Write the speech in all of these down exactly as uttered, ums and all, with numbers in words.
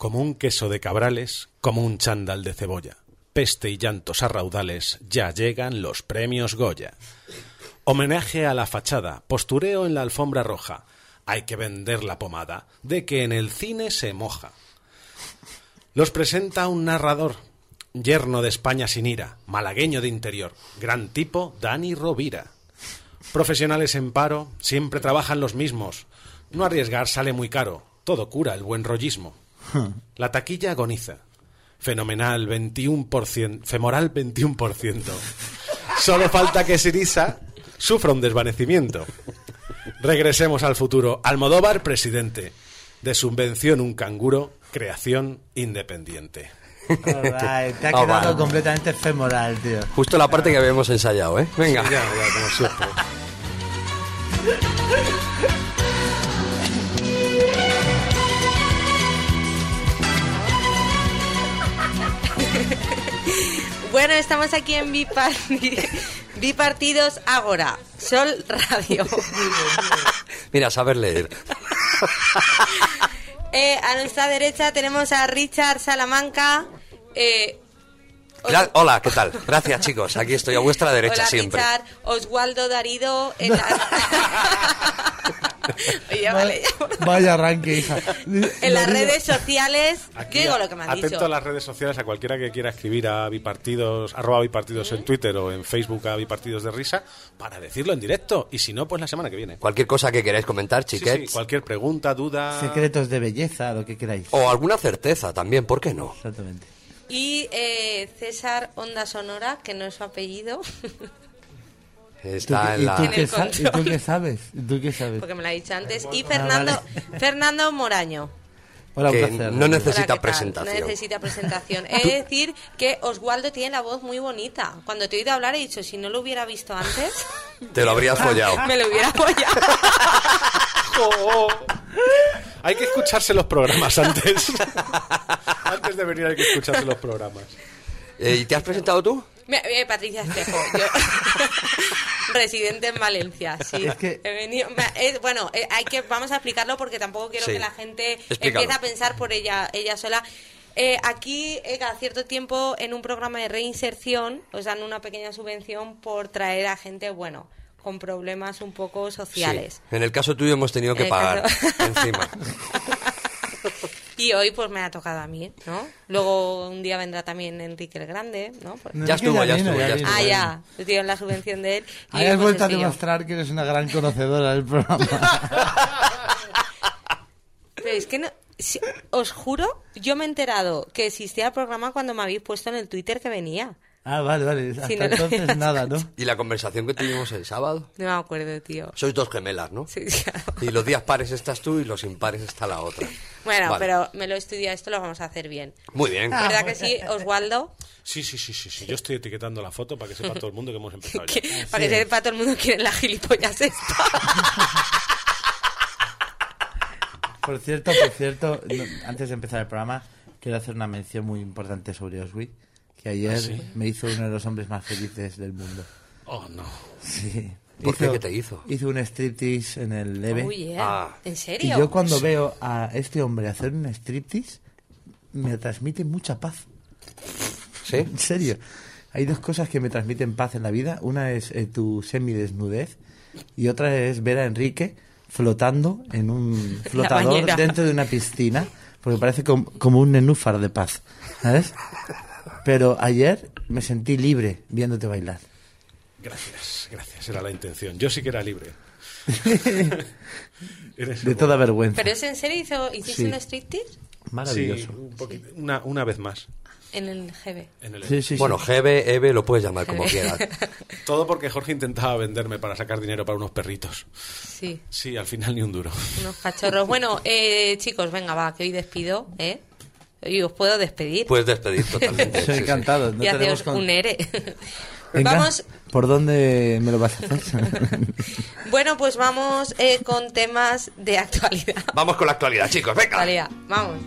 como un queso de cabrales, como un chándal de cebolla. Peste y llantos a raudales, ya llegan los premios Goya. Homenaje a la fachada, postureo en la alfombra roja. Hay que vender la pomada, de que en el cine se moja. Los presenta un narrador, yerno de España sin ira, malagueño de interior, gran tipo Dani Rovira. Profesionales en paro, siempre trabajan los mismos. No arriesgar sale muy caro, todo cura el buen rollismo. La taquilla agoniza. Fenomenal veintiuno por ciento, femoral veintiuno por ciento. Solo falta que Syriza sufra un desvanecimiento. Regresemos al futuro. Almodóvar, presidente. De subvención un canguro, creación independiente. Right, te ha quedado oh, vale. completamente femoral, tío. Justo la parte que habíamos ensayado, ¿eh? Venga. Sí, ya, ya, como siempre. Bueno, estamos aquí en Bipartidos, Bipartidos Ágora, Sol Radio. Mira, saber leer. Eh, a nuestra derecha tenemos a Richard Salamanca. Eh, Os... Hola, ¿qué tal? Gracias, chicos. Aquí estoy a vuestra derecha. Hola, siempre. Richard. Oswaldo Darido. En la... Oye, vale, ya. Vaya arranque, hija. En las redes sociales. Aquí, digo lo que me han atento dicho. a las redes sociales, a cualquiera que quiera escribir a Bipartidos, arroba Bipartidos ¿Mm? en Twitter o en Facebook a Bipartidos de Risa, para decirlo en directo. Y si no, pues la semana que viene. Cualquier cosa que queráis comentar, chiquets. Sí, sí, cualquier pregunta, duda. Secretos de belleza, lo que queráis. O alguna certeza también, ¿por qué no? Exactamente. Y eh, César Onda Sonora, que no es su apellido. Está ¿Y, en la... ¿y, tú qué sa- ¿Y tú qué sabes? ¿Y tú qué sabes? Porque me lo ha dicho antes. Y Fernando, ah, vale. Fernando Moraño. Hola, que un placer. no necesita Hola, presentación. No necesita presentación. He de decir que Oswaldo tiene la voz muy bonita. Cuando te he oído hablar he dicho, si no lo hubiera visto antes... Te lo habrías follado. Me lo hubiera follado. Oh, hay que escucharse los programas antes. Antes de venir hay que escucharse los programas. Eh, ¿Y te has presentado tú? Me, eh, Patricia Espejo, yo, residente en Valencia, sí. Es que... He venido, me, eh, bueno, eh, hay que, vamos a explicarlo porque tampoco quiero sí. que la gente Explícalo. empiece a pensar por ella, ella sola. Eh, aquí, eh, cada cierto tiempo, en un programa de reinserción, os dan una pequeña subvención por traer a gente, bueno, con problemas un poco sociales. Sí. En el caso tuyo hemos tenido que En pagar caso... encima. Y hoy pues me ha tocado a mí, ¿no? Luego un día vendrá también Enrique el Grande, ¿no? Por... No, ya estuvo, ya vino, estuvo, ya vino. estuvo. Ah, ya, le dieron la subvención de él. Y Ahí has pues vuelto a estoy yo. demostrar que eres una gran conocedora del programa. Pero es que no, si, os juro, yo me he enterado que existía el programa cuando me habéis puesto en el Twitter que venía. Ah, vale, vale. Hasta Si no lo entonces hubieras nada, ¿no? ¿Y la conversación que tuvimos el sábado? No me acuerdo, tío. Sois dos gemelas, ¿no? Sí, claro. Y los días pares estás tú y los impares está la otra. Bueno, Vale. pero me lo he estudiado, esto lo vamos a hacer bien. Muy bien. Ah, ¿Verdad que sí, Oswaldo? Sí, sí, sí, sí, sí. Yo estoy etiquetando la foto para que sepa todo el mundo que hemos empezado ya. Que- para que sepa todo el mundo quién es la gilipollas esta. Por cierto, por cierto, no, antes de empezar el programa, quiero hacer una mención muy importante sobre Oswi, que ayer ¿Ah, sí? me hizo uno de los hombres más felices del mundo. Oh, no. Sí. ¿Por qué? ¿Qué te hizo? Hizo un striptease en el Leve. Oh, yeah. Ah. ¿En Y serio? yo cuando veo a este hombre hacer un striptease, me transmite mucha paz. ¿Sí? En serio. Hay dos cosas que me transmiten paz en la vida. Una es eh, tu semidesnudez y otra es ver a Enrique flotando en un flotador bañera. dentro de una piscina, porque parece com- como un nenúfar de paz, ¿sabes? Pero ayer me sentí libre viéndote bailar. Gracias, gracias. Era la intención. Yo sí que era libre. Eres De el toda bueno. vergüenza. ¿Pero es en serio? ¿Hizo, ¿Hiciste Sí. un striptease? Maravilloso. Sí, un poquito, una, una vez más. En el G B. En el Sí, sí, sí. Bueno, Gebe, Eve, lo puedes llamar como quieras. Todo porque Jorge intentaba venderme para sacar dinero para unos perritos. Sí, Sí, al final ni un duro. unos cachorros. Bueno, eh, chicos, venga, va, que hoy despido, ¿eh? Y os puedo despedir. Puedes despedir totalmente. Soy sí, sí. encantado. No y tenemos haceos con- un E R E. Venga, Vamos, ¿por dónde me lo vas a hacer? bueno, pues vamos eh, con temas de actualidad. Vamos con la actualidad, chicos, venga. Actualidad, vamos.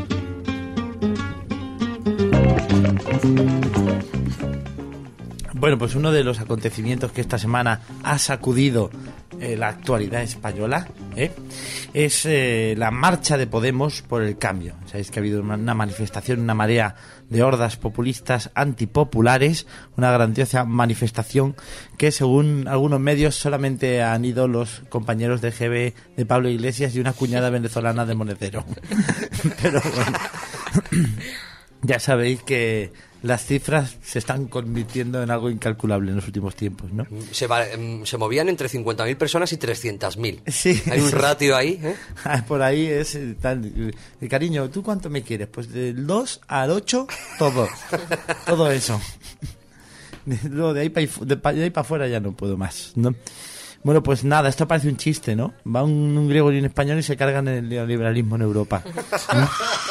Bueno, Bueno, pues uno de los acontecimientos que esta semana ha sacudido eh, la actualidad española ¿eh? es eh, la marcha de Podemos por el cambio. Sabéis que ha habido una, una manifestación, una marea de hordas populistas antipopulares, una grandiosa manifestación que según algunos medios solamente han ido los compañeros de G B de Pablo Iglesias y una cuñada venezolana de Monedero. Pero bueno, ya sabéis que las cifras se están convirtiendo en algo incalculable en los últimos tiempos, ¿no? Se, va, se movían entre cincuenta mil personas y trescientas mil. Sí. Hay un ratio ahí, ¿eh? Por ahí es tan... Cariño, ¿tú cuánto me quieres? Pues del dos al ocho, todo. Todo eso. Luego de ahí para de ahí para afuera ya no puedo más, ¿no? Bueno, pues nada, esto parece un chiste, ¿no? Va un, un griego y un español y se cargan el neoliberalismo en Europa. ¿No?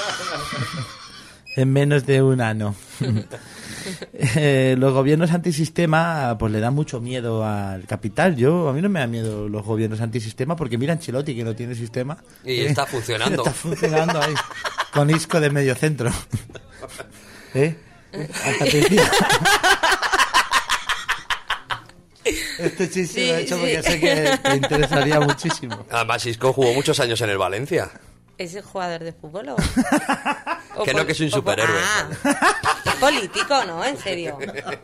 En menos de un año. eh, los gobiernos antisistema pues le dan mucho miedo al capital. Yo A mí no me da miedo los gobiernos antisistema porque mira Ancelotti que no tiene sistema. Y eh, está funcionando. Está funcionando ahí. Con Isco de medio centro. ¿Eh? Hasta te decía. Este chiste Sí, lo he hecho sí. porque sé que te interesaría muchísimo. Además, Isco jugó muchos años en el Valencia. ¿Es el jugador de fútbol o...? o Que no, pol- que es un o pol- superhéroe. Ah, es político, ¿no? En serio.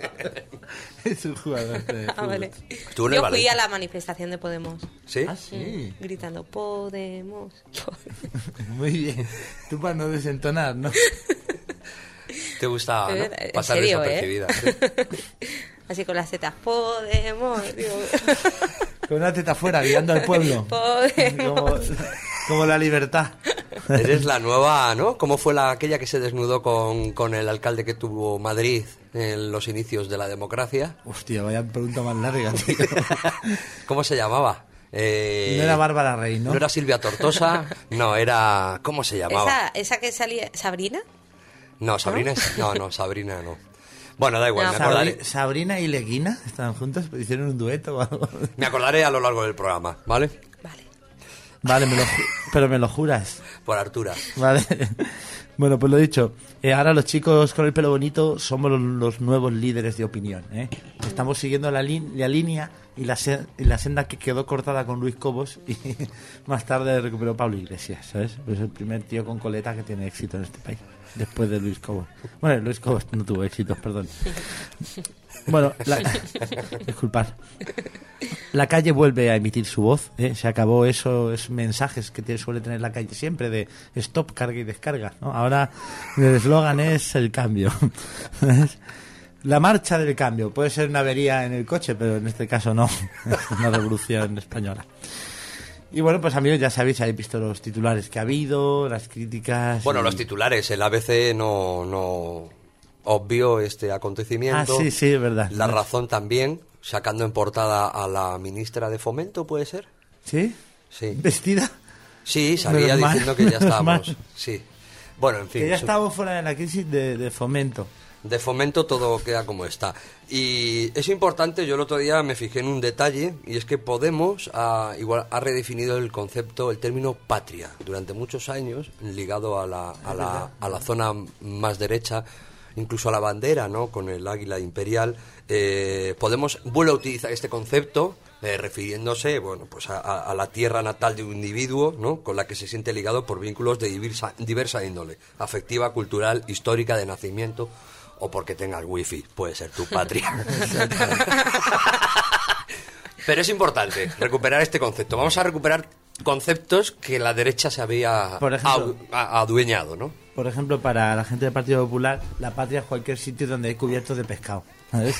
Es un jugador de Ah, fútbol. vale. Estuvo en el Yo fui Valencia. a la manifestación de Podemos, ¿Sí? Ah, sí. gritando Podemos. Muy bien. Tú para no desentonar, ¿no? Te gusta, ¿no? Eh, en Pasar serio, desapercibida. ¿eh? Así con las tetas, Podemos. Digo. Con una teta fuera, guiando al pueblo. Podemos. Como, como la libertad. Eres la nueva, ¿no? ¿Cómo fue la aquella que se desnudó con, con el alcalde que tuvo Madrid en los inicios de la democracia? Hostia, vaya pregunta más larga, tío. ¿Cómo se llamaba? Eh, No era Bárbara Rey, ¿no? ¿No era Silvia Tortosa? No, era... ¿Cómo se llamaba? ¿Esa, esa que salía... ¿Sabrina? No, Sabrina es... No, no, Sabrina no. Bueno, da igual, No. me acordaré, Sabri- Sabrina y Leguina estaban juntos, hicieron un dueto o algo. me acordaré a lo largo del programa, ¿vale? Vale. Vale, me lo ju- pero me lo juras. Por Artura. Vale. Bueno, pues lo dicho. Eh, ahora los chicos con el pelo bonito somos los, los nuevos líderes de opinión. ¿eh? Estamos siguiendo la, lin- la línea y la, se- y la senda que quedó cortada con Luis Cobos y más tarde recuperó Pablo Iglesias, ¿sabes? Pues es el primer tío con coleta que tiene éxito en este país. Después de Luis Cobos. Bueno, Luis Cobos no tuvo éxito, perdón. Bueno, la... disculpad. La calle vuelve a emitir su voz. ¿eh? Se acabó esos mensajes que te suele tener la calle siempre de stop, carga y descarga. ¿no? Ahora el eslogan es el cambio. La marcha del cambio. Puede ser una avería en el coche, pero en este caso no. Es una revolución española. Y bueno, pues amigos, ya sabéis, habéis visto los titulares que ha habido, las críticas... Bueno, y- los titulares, el A B C no, no obvió este acontecimiento. Ah, sí, sí, es verdad. La Razón también, sacando en portada a la ministra de Fomento, ¿puede ser? ¿Sí? Sí. ¿Vestida? Sí, salía Menos mal, diciendo que ya menos estábamos. mal. Sí. Bueno, en fin. Que ya su- estábamos fuera de la crisis de, de fomento. De Fomento todo queda como está. Y es importante, yo el otro día me fijé en un detalle, y es que Podemos ha, igual, ha redefinido el concepto, el término patria, durante muchos años, ligado a la, a la, a la zona más derecha, incluso a la bandera, ¿no? Con el águila imperial. Eh, Podemos vuelve a utilizar este concepto, eh, refiriéndose, bueno, pues a, a- a la tierra natal de un individuo, ¿no? Con la que se siente ligado por vínculos de diversa, diversa índole, afectiva, cultural, histórica, de nacimiento, o porque tengas wifi, puede ser tu patria. Pero es importante recuperar este concepto. Vamos a recuperar conceptos que la derecha se había Por ejemplo- adu- a- adueñado, ¿no? Por ejemplo, para la gente del Partido Popular, la patria es cualquier sitio donde hay cubiertos de pescado. ¿Sabes?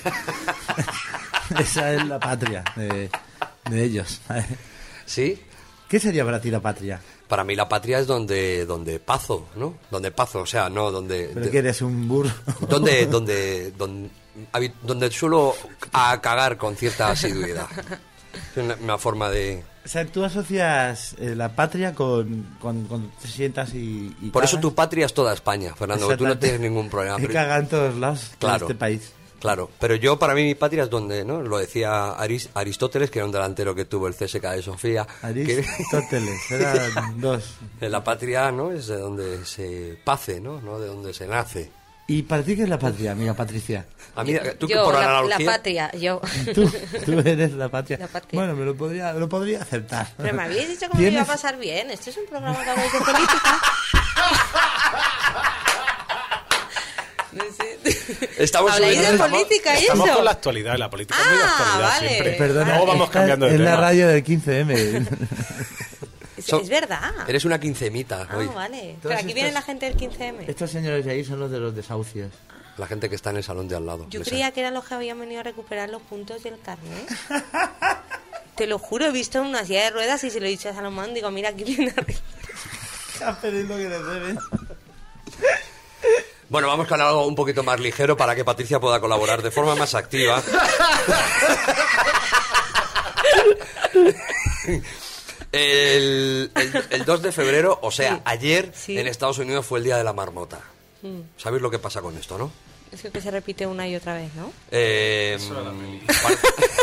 Esa es la patria de, de ellos. ¿sabes? ¿Sí? ¿Qué sería para ti la patria? Para mí la patria es donde donde pazo, ¿no? Donde pazo, o sea, no donde... ¿Pero de- que eres un burro? donde, donde, donde, habi- donde suelo a cagar con cierta asiduidad. Es una, una forma de... O sea, tú asocias eh, la patria con, con cuando te sientas y, y Por eso cagas. tu patria es toda España, Fernando, que tú no Exactamente. tienes ningún problema. Y Pero- caga en todos lados Claro. de este país. Claro, pero yo para mí mi patria es donde, ¿no? Lo decía Aris- Aristóteles, que era un delantero que tuvo el C S K de Sofía. que- Aristóteles, eran dos. La patria, ¿no? Es de donde se pace, ¿no? No de donde se nace. ¿Y para ti qué es la patria, amiga Patricia? A mí, tú Yo, por la, analogía... la patria, yo. Tú, tú eres la patria. La patria. Bueno, me lo podría, lo podría aceptar. Pero me habéis dicho que me iba a pasar bien. Esto es un programa que habláis de política. No sé. Estamos ¿Habláis de subiendo- política y Estamos eso? con la actualidad, la política es muy de Ah, actualidad vale. siempre. Perdona, Luego vamos esta cambiando de es tema. la radio del quince eme. Es, Son- es verdad. Eres una quincemita Ah, hoy. vale. Pero Todas aquí viene estas- la gente del quince eme. Estos señores de ahí son los de los desahucios. La gente que está en el salón de al lado. Yo Esa. creía que eran los que habían venido a recuperar los puntos del carnet. Te lo juro, he visto una silla de ruedas y se lo he dicho a Salomón. Digo, mira, aquí viene a recuperar. Pero es lo que les deben. Bueno, vamos con algo un poquito más ligero para que Patricia pueda colaborar de forma más activa. El, el- el dos de febrero, o sea, Sí. ayer Sí. en Estados Unidos fue el Día de la Marmota. ¿Sabéis lo que pasa con esto, no? Es que se repite una y otra vez, ¿no? Eh, pa-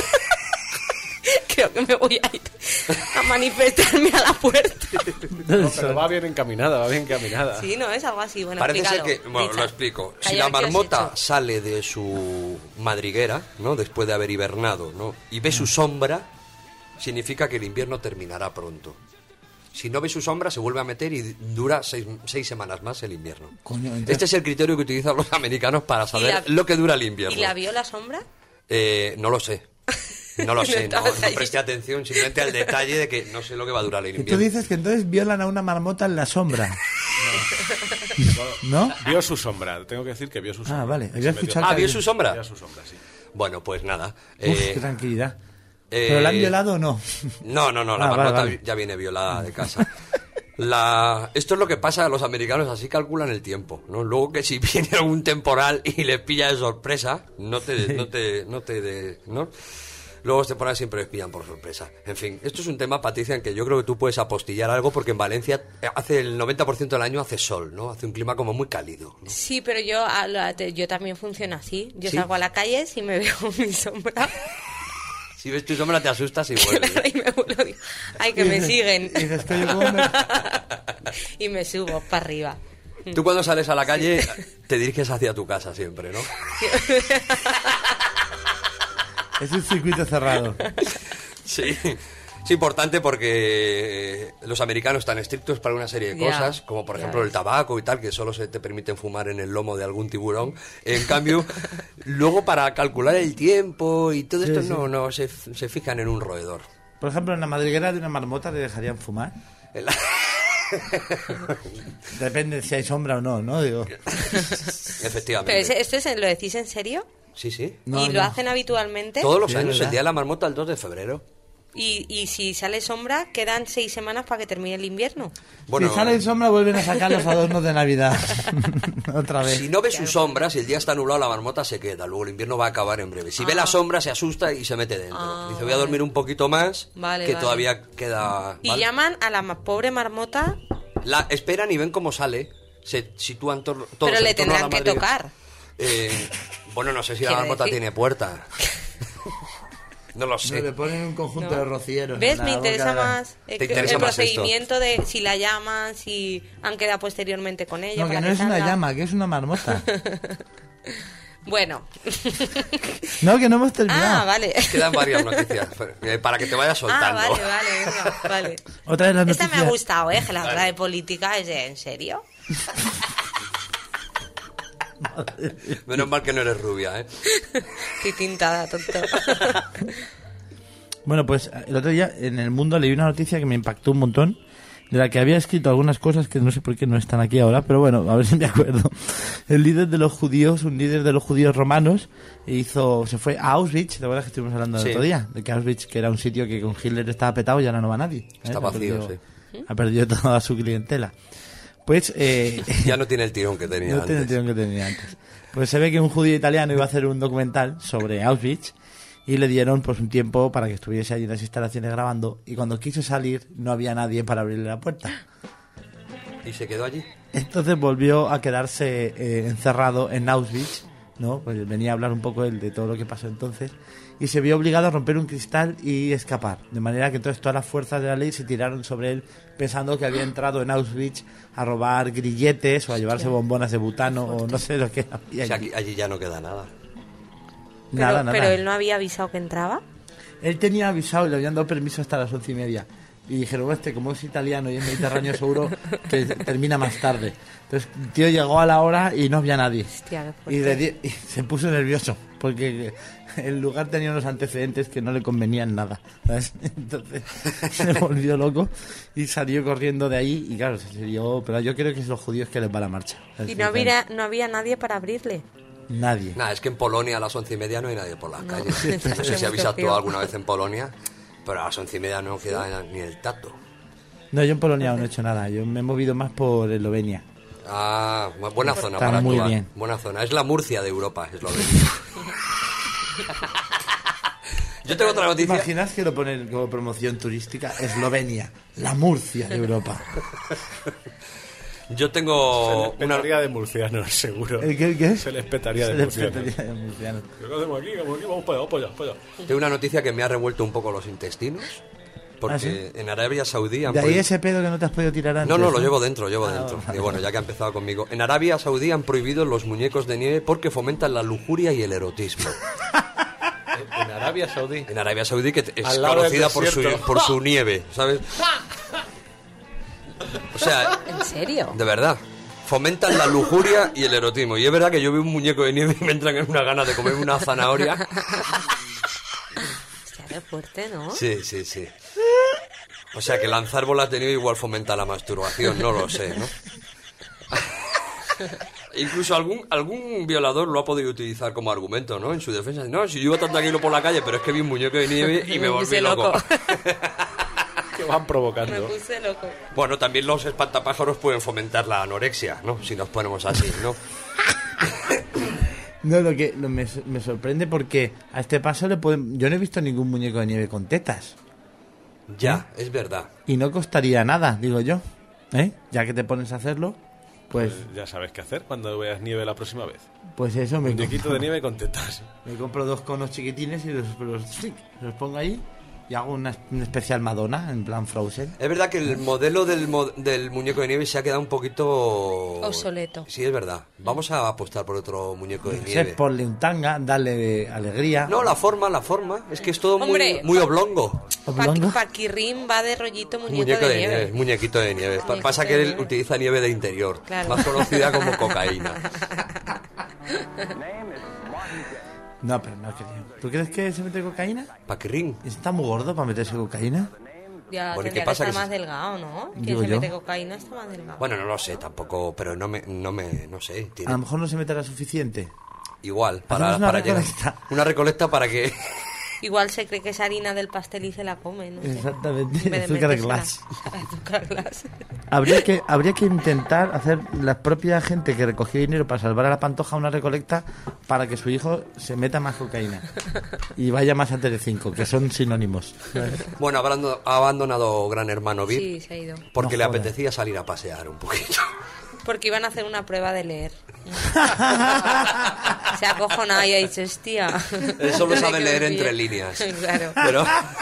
Creo que me voy a ir a manifestarme a la puerta. No, pero va bien encaminada, va bien encaminada. Sí, no, es algo así. Bueno, Parece ser explícalo, que, bueno, Richard. lo explico. Si Calla, la ¿qué has marmota hecho? sale de su madriguera, ¿no? Después de haber hibernado, ¿no? Y ve su sombra, significa que el invierno terminará pronto. Si no ve su sombra, se vuelve a meter y dura seis, seis semanas más el invierno. Coño, entonces- Este es el criterio que utilizan los americanos para saber la- lo que dura el invierno. ¿Y la vio la sombra? Eh, no lo sé. No lo sé, no, Estabas no allí. presté atención simplemente al detalle de que no sé lo que va a durar el Y tú invierno. dices que entonces violan a una marmota en la sombra. ¿No? Vio su sombra, tengo que decir que vio su sombra. Ah, vale, Se había metió- escuchado Ah, que- ¿vio su sombra? Vio su sombra, sí. Bueno, pues nada. Uf, eh, qué tranquilidad. eh, ¿Pero la han violado o no? No, no, no, la Ah, vale, marmota vale. ya viene violada de casa. La... Esto es lo que pasa a los americanos, así calculan el tiempo, ¿no? Luego que si viene algún temporal y les pilla de sorpresa, no te... No te, no te de- ¿no? Luego los temporales siempre les pillan por sorpresa. En fin, esto es un tema, Patricia, en que yo creo que tú puedes apostillar algo porque en Valencia hace el noventa por ciento del año hace sol, ¿no? Hace un clima como muy cálido, ¿no? Sí, pero yo, a la- te- yo también funciono así. Yo ¿Sí? salgo a la calle, si me veo mi sombra, Si ves tu sombra te asustas y vuelves. y me vuelvo, digo, ay, que me siguen. Y dices, "Coño, ¿cómo me-?" Y me subo para arriba. Tú cuando sales a la calle te diriges hacia tu casa siempre, ¿no? Es un circuito cerrado. Sí, es importante porque los americanos están estrictos para una serie de Ya, cosas, como por ya ejemplo el ves. tabaco y tal, que solo se te permiten fumar en el lomo de algún tiburón. En cambio, luego para calcular el tiempo y todo Sí, esto sí. no, no se, se fijan en un roedor. Por ejemplo, en la madriguera de una marmota le dejarían fumar. En la- Depende si hay sombra o no, ¿no? Digo. Efectivamente. Pero ese- ¿esto es, lo decís en serio? Sí, sí. No, ¿Y lo no. hacen habitualmente? Todos los Sí, es años, el verdad. día de la marmota, el dos de febrero. Y, y si sale sombra, quedan seis semanas para que termine el invierno. Bueno, si sale en sombra vuelven a sacar los adornos de Navidad. Otra vez. si no ve su sombra, si el día está nublado, la marmota se queda. Luego el invierno va a acabar en breve. Si ve la sombra, se asusta y se mete dentro. Ah, Dice, voy a dormir un poquito más, Vale, que vale. todavía queda... Y ¿vale? llaman a la ma- pobre marmota, La esperan y ven cómo sale. Se sitúan tor- todos pero le en torno a la tendrán que madriguera. tocar. Eh, bueno, no sé si la Quiere marmota decir- tiene puerta. No lo No, sé. le ponen un conjunto ¿No? de rocieros. ¿Ves? en la Me boca interesa de la- más eh, Te que- interesa el más esto. procedimiento de si la llaman, si han quedado posteriormente con ella. No, que para no es una salga. llama, que es una marmota. Bueno. No, que no hemos terminado. Ah, vale. Quedan varias noticias eh, para que te vayas Ah, soltando. vale, vale, venga, vale. Otra de las Esta me ha noticias. gustado, ¿eh? Que la otra de política es de, ¿en serio? Menos mal que no eres rubia, ¿eh? Estoy tintada, tonto. Bueno, pues el otro día en El Mundo leí una noticia que me impactó un montón, de la que había escrito algunas cosas que no sé por qué no están aquí ahora, pero bueno, a ver si me acuerdo. El líder de los judíos, un líder de los judíos romanos, hizo, se fue a Auschwitz, ¿te acuerdas que estuvimos hablando el Sí. otro día? De que Auschwitz, que era un sitio que con Hitler estaba petado y ahora no va nadie. ¿eh? Está Ha vacío, perdido- Ha perdido toda su clientela. Pues... Eh, Ya no tiene el tirón que tenía no antes. tiene el tirón que tenía antes. Pues se ve que un judío italiano iba a hacer un documental sobre Auschwitz y le dieron pues un tiempo para que estuviese allí en las instalaciones grabando, y cuando quiso salir no había nadie para abrirle la puerta. Y se quedó allí. Entonces volvió a quedarse eh, encerrado en Auschwitz, ¿no? Pues venía a hablar un poco él de todo lo que pasó entonces, y se vio obligado a romper un cristal y escapar. De manera que entonces todas las fuerzas de la ley se tiraron sobre él pensando que había entrado en Auschwitz a robar grilletes o a llevarse bombonas de butano o no sé lo que había O sea, allí. aquí- allí ya no queda nada. Pero, Nada, nada. pero él no había avisado que entraba. Él tenía avisado y le habían dado permiso hasta las once y media. Y dijeron, este, como es italiano y es mediterráneo, seguro que termina más tarde. Entonces, el tío llegó a la hora y no había nadie. Hostia, qué fuerte. Y, le di- y se puso nervioso, porque el lugar tenía unos antecedentes que no le convenían nada. ¿Sabes? Entonces, se volvió loco y salió corriendo de ahí. Y claro, se dio. Pero yo creo que es los judíos que les va la marcha. ¿Sabes? Y no había, no había nadie para abrirle. Nadie. Nada, es que en Polonia a las once y media no hay nadie por las No. calles. No sé si habéis actuado alguna vez en Polonia, pero a las once y media no queda ni el tato. No, yo en Polonia no he hecho nada. Yo me he movido más por Eslovenia. Ah, buena zona Está para muy actuar. bien. Buena zona. Es la Murcia de Europa, es lo que Yo tengo otra ¿Te noticia. imaginas que lo ponen como promoción turística? Eslovenia, la Murcia de Europa. Yo tengo Se les una... petaría de murcianos, seguro. ¿El qué, el qué? Se les petaría Se de les murcianos. petaría de murcianos. ¿Qué hacemos aquí? Vamos aquí, vamos para allá, vamos para allá, para allá. tengo una noticia que me ha revuelto un poco los intestinos. Porque ¿Ah, sí? en Arabia Saudí han De ahí prohibido- ese pedo que no te has podido tirar antes. No, no, lo llevo dentro, lo llevo Ah, dentro. vale. Y bueno, ya que ha empezado conmigo. En Arabia Saudí han prohibido los muñecos de nieve porque fomentan la lujuria y el erotismo. En Arabia Saudí. En Arabia Saudí, que es Al lado del conocida por su, desierto. por su nieve, ¿sabes? O sea, ¿En serio? de verdad. Fomentan la lujuria y el erotismo. Y es verdad que yo veo un muñeco de nieve y me entran una ganas de comerme una zanahoria. Hostia, qué fuerte, ¿no? Sí, sí, sí. O sea que lanzar bolas de nieve igual fomenta la masturbación, no lo sé, ¿no? Incluso algún algún violador lo ha podido utilizar como argumento, ¿no? En su defensa. No, si yo iba tan tranquilo por la calle, pero es que vi un muñeco de nieve y me volví puse loco. Que van Me provocando. puse loco. Bueno, también los espantapájaros pueden fomentar la anorexia, ¿no? Si nos ponemos así, ¿no? No, lo que lo- me, me sorprende porque a este paso le pueden... Yo no he visto ningún muñeco de nieve con tetas. Ya, es verdad. Y no costaría nada, digo yo. ¿Eh? Ya que te pones a hacerlo, pues, Pues ya sabes qué hacer cuando veas nieve la próxima vez. pues eso, me Muñequito compro, de nieve con tetas. me compro dos conos chiquitines y los, los, los pongo ahí y hago una, una especial Madonna en plan Frozen. Es verdad que el modelo del, mo- del muñeco de nieve se ha quedado un poquito... Obsoleto. Sí, es verdad. Vamos a apostar por otro muñeco de Sé, nieve. ponle un tanga, darle alegría. No, la forma, la forma. Es que es todo muy, Hombre, muy oblongo. Oblongo. Pa Paquirrín va de rollito muñeco, Muñeco de, de nieve. nieve, muñequito de nieve. Pa- Muñequito Pasa de que él nieve. utiliza nieve de interior, Claro. más conocida como cocaína. No, pero no creo. ¿Tú crees que se mete cocaína? Paquirrín. ¿Está muy gordo para meterse cocaína? Ya Bueno, ¿y tendría qué que pasa? estar Que más se- delgado, ¿no? Quien Digo se yo. mete cocaína está más delgado. Bueno, no lo sé tampoco, pero no me, no me, no sé. A Tiene lo mejor no se meterá suficiente. igual para, Hacemos una para llegar- recolecta. una recolecta para que Igual se cree que es harina del pastel y se la come, ¿no? sé. Exactamente, En vez de azúcar metérsela. glass. Azúcar glass. Habría que, habría que intentar hacer la propia gente que recogía dinero para salvar a la Pantoja una recolecta para que su hijo se meta más cocaína y vaya más a Telecinco, que son sinónimos. bueno, ha abandonado, ha abandonado Gran Hermano V I P Sí, se ha ido. porque No le jodas. apetecía salir a pasear un poquito. Porque iban a hacer una prueba de leer. Se ha acojonado y ha dicho, hostia. Él solo No sabe sé qué leer me entre pide. líneas. Claro. Pero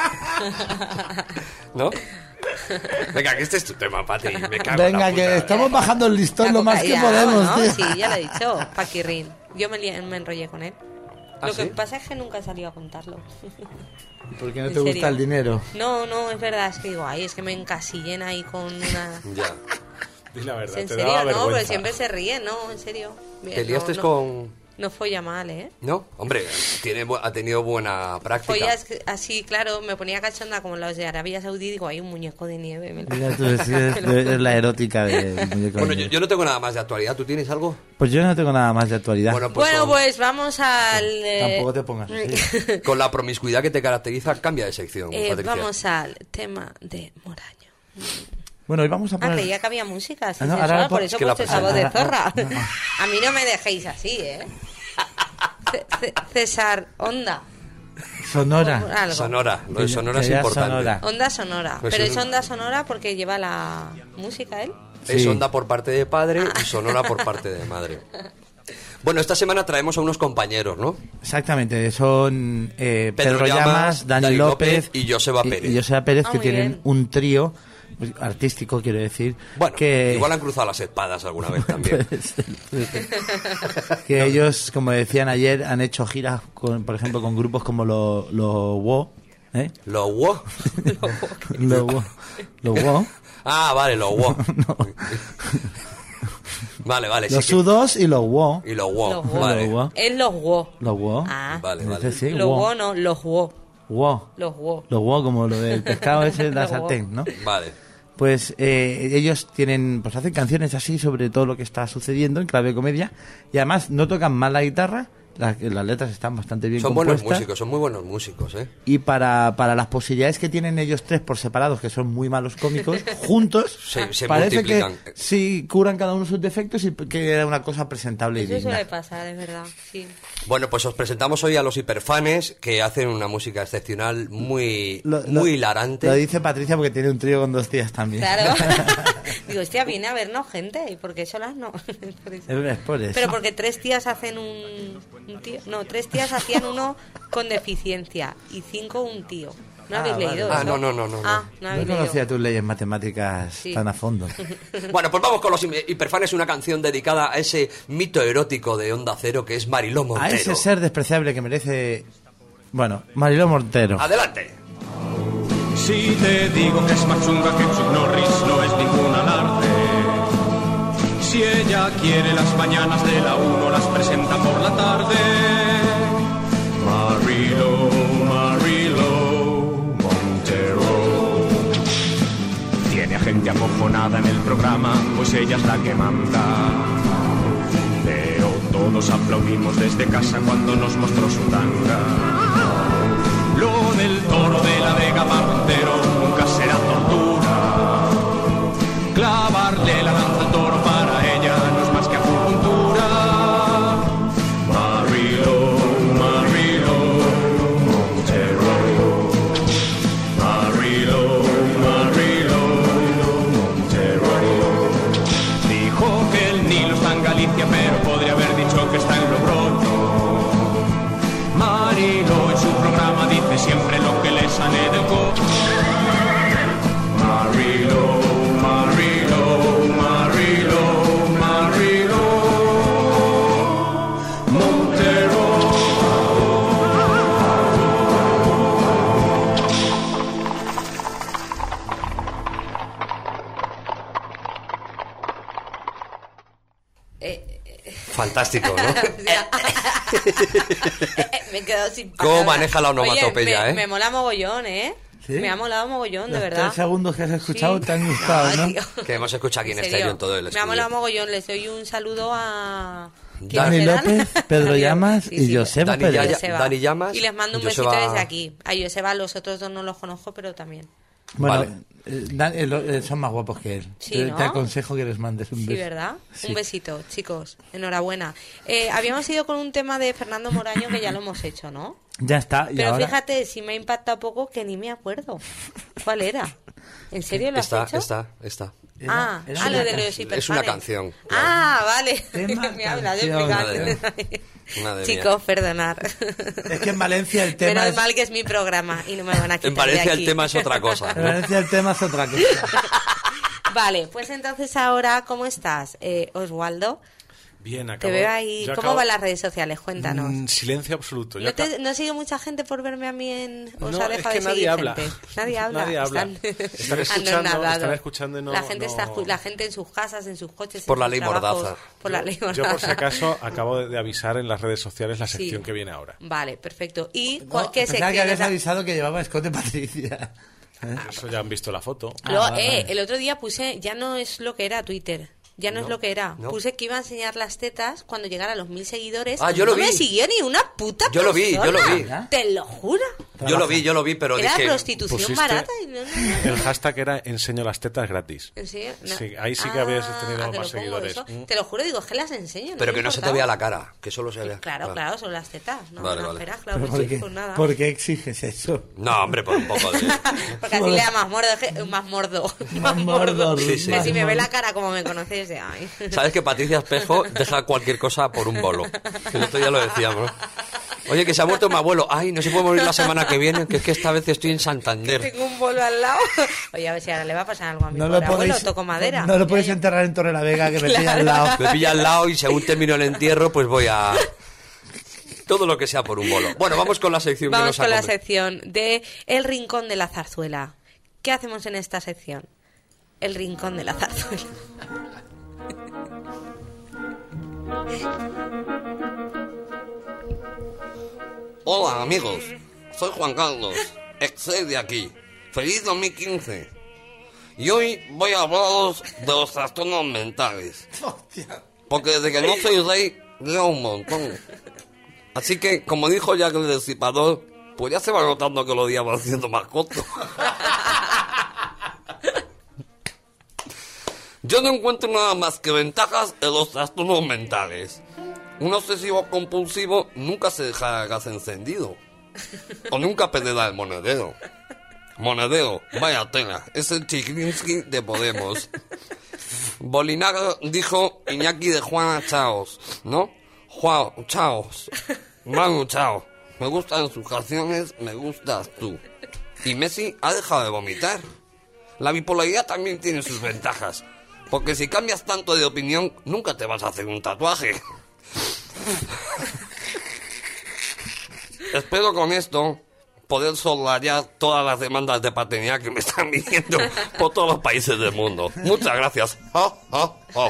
¿no? Venga, que este es tu tema, Pati. Me cago en la Venga, que puta. estamos bajando el listón La lo más que cocaína, podemos, ¿no? tío. Sí, ya lo he dicho, Paquirrín. Yo me, li- me enrollé con él. ¿Ah, Lo que sí? pasa es que nunca he salido a contarlo. Porque no ¿En te gusta serio? el dinero. No, no, es verdad, es que digo, ay, es que me encasillen ahí con una... Ya. Di la verdad, ¿En te serio? daba No, vergüenza. pero siempre se ríe, no, en serio. ¿Te No, liaste no, con...? No folla mal, ¿eh? No, hombre, tiene, bu- ha tenido buena práctica. Follas así, claro, me ponía cachonda como los de Arabia Saudí, digo, hay un muñeco de nieve. Me lo- Mira, tú eres, eres- eres la erótica del muñeco. Bueno, de yo, nieve. yo no tengo nada más de actualidad. ¿Tú tienes algo? Pues yo no tengo nada más de actualidad. Bueno, pues, Bueno, con, pues vamos al... eh, Tampoco te pongas así. con la promiscuidad que te caracteriza, cambia de sección, eh, Patricia. vamos al tema de Moraño. Bueno, hoy vamos a Ah, poner... creía que había música, sí, Ah, no, sensual, ahora por pon- eso es que he la puesto esa voz de presenta- zorra. no, no. A mí no me dejéis así, ¿eh? C- C- César Onda. Sonora. Algo. Sonora, lo de Que- Sonora que es ya importante. Sonora. Onda sonora. Pues Pero es es un- onda sonora porque lleva la música él. Es Sí. onda por parte de padre y sonora por parte de madre. Bueno, esta semana traemos a unos compañeros, ¿no? Exactamente, son eh, Pedro Pedro, Llamas, Llamas, Dani, Dani López, López y Joseba Pérez. Y, y Joseba Pérez, Ah, que muy tienen bien. un trío pues, artístico, quiero decir. Bueno, que... igual han cruzado las espadas alguna vez también. Puede ser, puede ser. Que ellos, como decían ayer, han hecho giras, con, por ejemplo, con grupos como los lo WoW. ¿Eh? Los WoW. Los WoW. Los WoW. Ah, vale, los WoW. Vale, vale. Los sí que- U dos y los WoW. Y los WoW. Los WoW. Vale. Los WoW. Es los WoW. Los WoW. Ah, Vale, Dice, vale. sí, los WoW. WoW no, los WoW. WoW. Los WoW. Los WoW, como lo del pescado ese de la Los WoW. sartén, ¿no? Vale. Pues eh, ellos tienen, pues hacen canciones así sobre todo lo que está sucediendo en clave de comedia y además no tocan mal la guitarra, las, las letras están bastante bien Son buenos compuestas músicos, son muy buenos músicos, ¿eh? y para, para las posibilidades que tienen ellos tres por separados, que son muy malos cómicos, juntos Se- se parece que multiplican. sí curan cada uno sus defectos y que era una cosa presentable y Eso digna. suele pasar, es verdad, sí. Bueno, pues os presentamos hoy a los hiperfanes que hacen una música excepcional, muy, Lo- lo- muy hilarante. Lo dice Patricia porque tiene un trío con dos tías también. Claro. Digo, hostia, viene a vernos gente. ¿Y por qué solas no? Es por eso. Es por eso. Pero porque tres tías hacen un, un tío. No, tres tías hacían uno con deficiencia y cinco un tío. ¿No Ah, habéis vale. leído Ah, eso? no, no, no, no, Ah, no No habéis leído. conocía tus leyes matemáticas Sí. tan a fondo. Bueno, pues vamos con los hi- hiperfanes, una canción dedicada a ese mito erótico de Onda Cero que es Mariló A Montero. ese ser despreciable que merece... Bueno, Mariló Montero. Adelante. Si te digo que es más chunga que Chuck Norris, no es ningún alarde. Si ella quiere las mañanas de la uno, las presenta por la tarde. Marilo, Marilo Montero. Tiene a gente acojonada en el programa, pues ella es la que manda. Pero todos aplaudimos desde casa cuando nos mostró su tanga. Lo del toro de la Vega Montero nunca será tortura. Clavarle la lanza al toro para ella no es más que acupuntura. Marilo, Marilo Montero. Marilo, Marilo Montero. Dijo que el Nilo está en Galicia, pero podría haber dicho que está en Logroño. Marilo en su programa dice siempre lo que le sale del co. Marilo, Marilo, Marilo, Marilo Montero. Fantástico, ¿no? O sea, me he quedado sin ¿Cómo palabras. maneja la onomatopeya, Oye, me, eh? me mola mogollón, ¿eh? ¿Sí? Me ha molado mogollón, de Los verdad. tres segundos que has escuchado Sí. te han gustado, Ah, ¿no? tío. Que hemos escuchado aquí en, En estéreo serio, en todo el me ha estudio. molado mogollón. Les doy un saludo a... ¿quiénes Dani eran? López, Pedro Adiós. Llamas Sí, y sí. Joseba Dani Pérez. Yaya- Joseba. Dani Llamas, Y les mando un Joseba- besito desde aquí. A Joseba, los otros dos no los conozco, pero también. Bueno, Vale. eh, Dan- eh, lo- eh, son más guapos que él. Sí, te, ¿no? te aconsejo que les mandes un Sí, beso. ¿verdad? Sí. Un besito, chicos. Enhorabuena. Eh, habíamos ido con un tema de Fernando Moraño que ya lo hemos hecho, ¿no? Ya está. Y Pero ahora... fíjate, si me impacta poco que ni me acuerdo. ¿Cuál era? ¿En serio lo has Está, hecho? está, está. Era- Ah, era ah, una lo de canción. los Es hiperfanes. una canción, claro. Ah, vale. Tema, me hablas de canción. explicar. Madre- madre mía. Chicos, perdonad. Es que en Valencia el tema Menos es... mal que es mi programa y no me van a quitar En Valencia de el aquí. tema es otra cosa. En ¿no? Valencia el tema es otra cosa. Vale, pues entonces ahora, ¿cómo estás, eh, Oswaldo? Bien, Te acabo. veo ahí. yo ¿Cómo acabo- van las redes sociales? Cuéntanos. Mm, silencio absoluto. Yo ¿No, te, acabo- ¿No sigue mucha gente por verme a mí en... ¿Os No, ha es dejado que de nadie seguir habla. gente? Nadie habla. Nadie habla. Están, Están escuchando, anonadados. están escuchando y no- La gente, no- está, escu- la gente en sus casas, en sus coches, Por en la sus ley trabajos, Mordaza. Por la ley Yo, Mordaza. por si acaso, acabo de, de avisar en las redes sociales la Sí. sección que viene ahora. Vale, perfecto. ¿Y No, cuál- qué pensaba sección que habías es la- avisado que llevaba escote Patricia. Eso ya han visto la foto. Luego, Ah, vale, eh, vale. el otro día puse, ya no es lo que era Twitter. Ya no, es lo que era. no. Puse que iba a enseñar las tetas cuando llegara a los mil seguidores. Ah, y yo lo no me vi. siguió ni una puta Yo lo vi, yo lo persona. vi. ¿Ya? Te lo juro. Yo lo vi, yo lo vi, pero Era dije... prostitución pusiste- barata. Y no, no, no. El hashtag era enseño las tetas gratis. ¿En serio? No. Sí, ahí sí que habías tenido ah, que más lo pongo seguidores. eso. Mm. Te lo juro, digo, es que las enseño. Pero me que no se te importaba. vea la cara, que solo se vea... Claro, claro, son las tetas. No, Vale, no, vale. espera, claro ¿Pero que por sí, qué? pues nada. ¿Por qué exiges eso? No, hombre, por un poco de... Porque así le da más mordo, je- más mordo. Más mordo, Sí, sí. Que si me ve mordo. la cara como me conoces, de ay. ¿Sabes que Patricia Espejo deja cualquier cosa por un bolo? El otro día lo decíamos, ¿no? Oye, que se ha muerto mi abuelo. Ay, no se puede morir la semana que viene, que es que esta vez estoy en Santander. Tengo un bolo al lado. Oye, a ver si ahora le va a pasar algo a mi No pobre lo podéis, abuelo, toco madera. no lo podéis Ya, ya. enterrar en Torre la Vega, que me pilla al lado. Me pilla al lado y según termino el entierro, pues voy a... Todo lo que sea por un bolo. Bueno, vamos con la sección que Vamos nos ha con la comen- sección de El Rincón de la Zarzuela. ¿Qué hacemos en esta sección? El Rincón de la Zarzuela. Hola, amigos. Soy Juan Carlos, ex de aquí. Feliz dos mil quince. Y hoy voy a hablaros de los trastornos mentales. Porque desde que no soy rey, leo un montón. Así que, como dijo Jack el Destripador, pues ya se va notando que los días van siendo más cortos. Yo no encuentro nada más que ventajas en los trastornos mentales. Un obsesivo compulsivo nunca se deja el gas encendido. O nunca perderá el monedero. Monedero, vaya tela, es el Chigrinsky de Podemos. Bolinaga dijo Iñaki de Juana Chaos, ¿no? Juan Chaos, Manu Chao. Me gustan sus canciones, me gustas tú. Y Messi ha dejado de vomitar. La bipolaridad también tiene sus ventajas. Porque si cambias tanto de opinión, nunca te vas a hacer un tatuaje. Espero con esto poder soslayar todas las demandas de paternidad que me están viniendo por todos los países del mundo. Muchas gracias. Oh, oh, oh.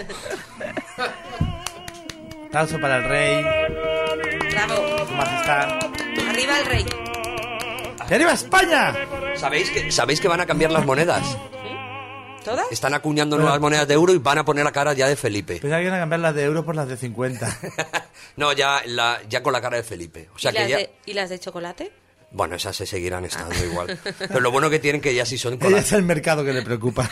Aplauso para el rey, Bravo. su majestad. Arriba el rey. ¡Y arriba España! ¿Sabéis que, ¿Sabéis que van a cambiar las monedas? ¿Todas? Están acuñando nuevas monedas de euro y van a poner la cara ya de Felipe. Pensaba que iban a cambiar las de euro por las de cincuenta. No, ya, la, ya con la cara de Felipe. O sea ¿Y, que las ya... de, ¿Y las de chocolate? Bueno, esas se seguirán estando igual. Pero lo bueno que tienen que ya sí son con Ella la- es el mercado que le preocupa.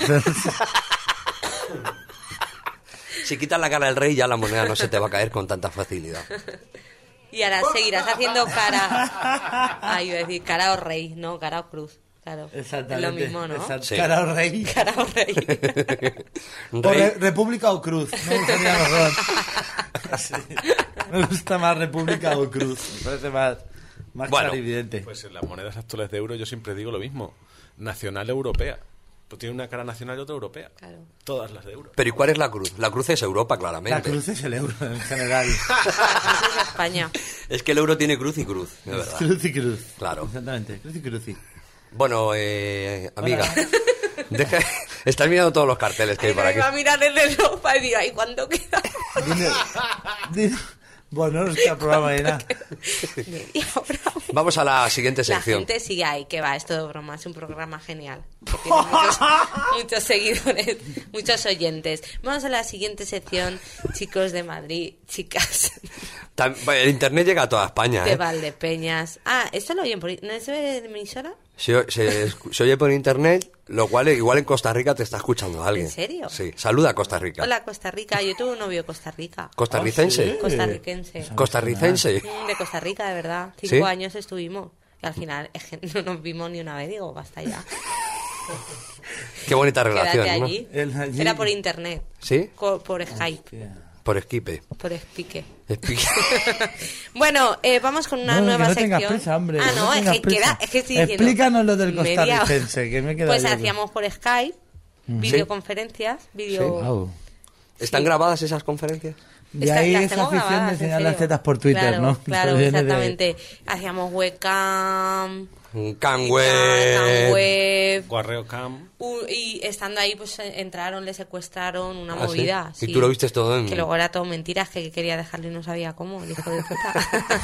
Si quitas la cara del rey ya la moneda no se te va a caer con tanta facilidad. Y ahora seguirás haciendo cara... Ay, iba a decir cara o rey, no, cara o cruz. Claro, Exactamente. es lo mismo, ¿no? Exacto. Sí. Cara o rey. Cara o rey. O Rey- re- República o Cruz. Me gustaría mejor. Sí. Me gusta más República o Cruz. Me parece más, más Bueno, clarividente. Pues en las monedas actuales de euro yo siempre digo lo mismo. Nacional europea. Pues tiene una cara nacional y otra europea. Claro. Todas las de euro. Pero ¿y cuál es la cruz? La cruz es Europa, claramente. La cruz es el euro en general. Eso es España. Es que el euro tiene cruz y cruz, de verdad. Cruz y cruz. Claro. Exactamente. Cruz y cruz. y- Bueno, eh, amiga, deja, estás mirando todos los carteles que hay Ay, por me aquí. iba a mirar el reloj y digo, ay, ¿cuándo queda? Dime- dime- Bueno, no está programa de nada. Media hora. Vamos a la siguiente La sección. gente sigue ahí, que va, es todo broma, es un programa genial. Que tiene muchos, muchos seguidores, muchos oyentes. Vamos a la siguiente sección, chicos de Madrid, chicas Tam- bueno, el internet llega a toda España, de ¿eh? Valdepeñas. Ah, ¿esto lo oyen por ahí? ¿No es de emisora? Se, se, se oye por internet, lo cual igual en Costa Rica te está escuchando alguien. ¿En serio? Sí. Saluda a Costa Rica. Hola, Costa Rica. Yo tuve un novio de Costa Rica. ¿Costarricense? Sí. Costarricense. ¿Costarricense? Mm, De Costa Rica, de verdad. Cinco ¿Sí? años estuvimos. Y al final es que no nos vimos ni una vez. Digo, basta ya. Qué bonita relación, Quédate ¿no? allí. El allí- Era por internet. ¿Sí? Co- Por Skype. Por Esquipe. Por Spique. Espi- Bueno, eh, vamos con una No, nueva que no sección. tengas prisa, hombre, Ah, que no, no es, tengas que prisa. queda, es que estoy diciendo. Explícanos lo del media- costarricense, que me he quedado Pues yo. hacíamos por Skype, videoconferencias, video. Au. ¿Están Sí. grabadas esas conferencias? De Esta- ahí las esa tengo afición de grabadas, en enseñar las serio. tetas por Twitter, Claro, ¿no? Claro, Viene de- exactamente. Hacíamos webcam, Un cam canweb. web. Guarreo Cam. u- Y estando ahí, pues eh, entraron, le secuestraron, una Ah, ¿sí? movida. Y sí. tú lo viste todo en- Que luego era todo mentiras, que quería dejarle y no sabía cómo, el hijo de puta.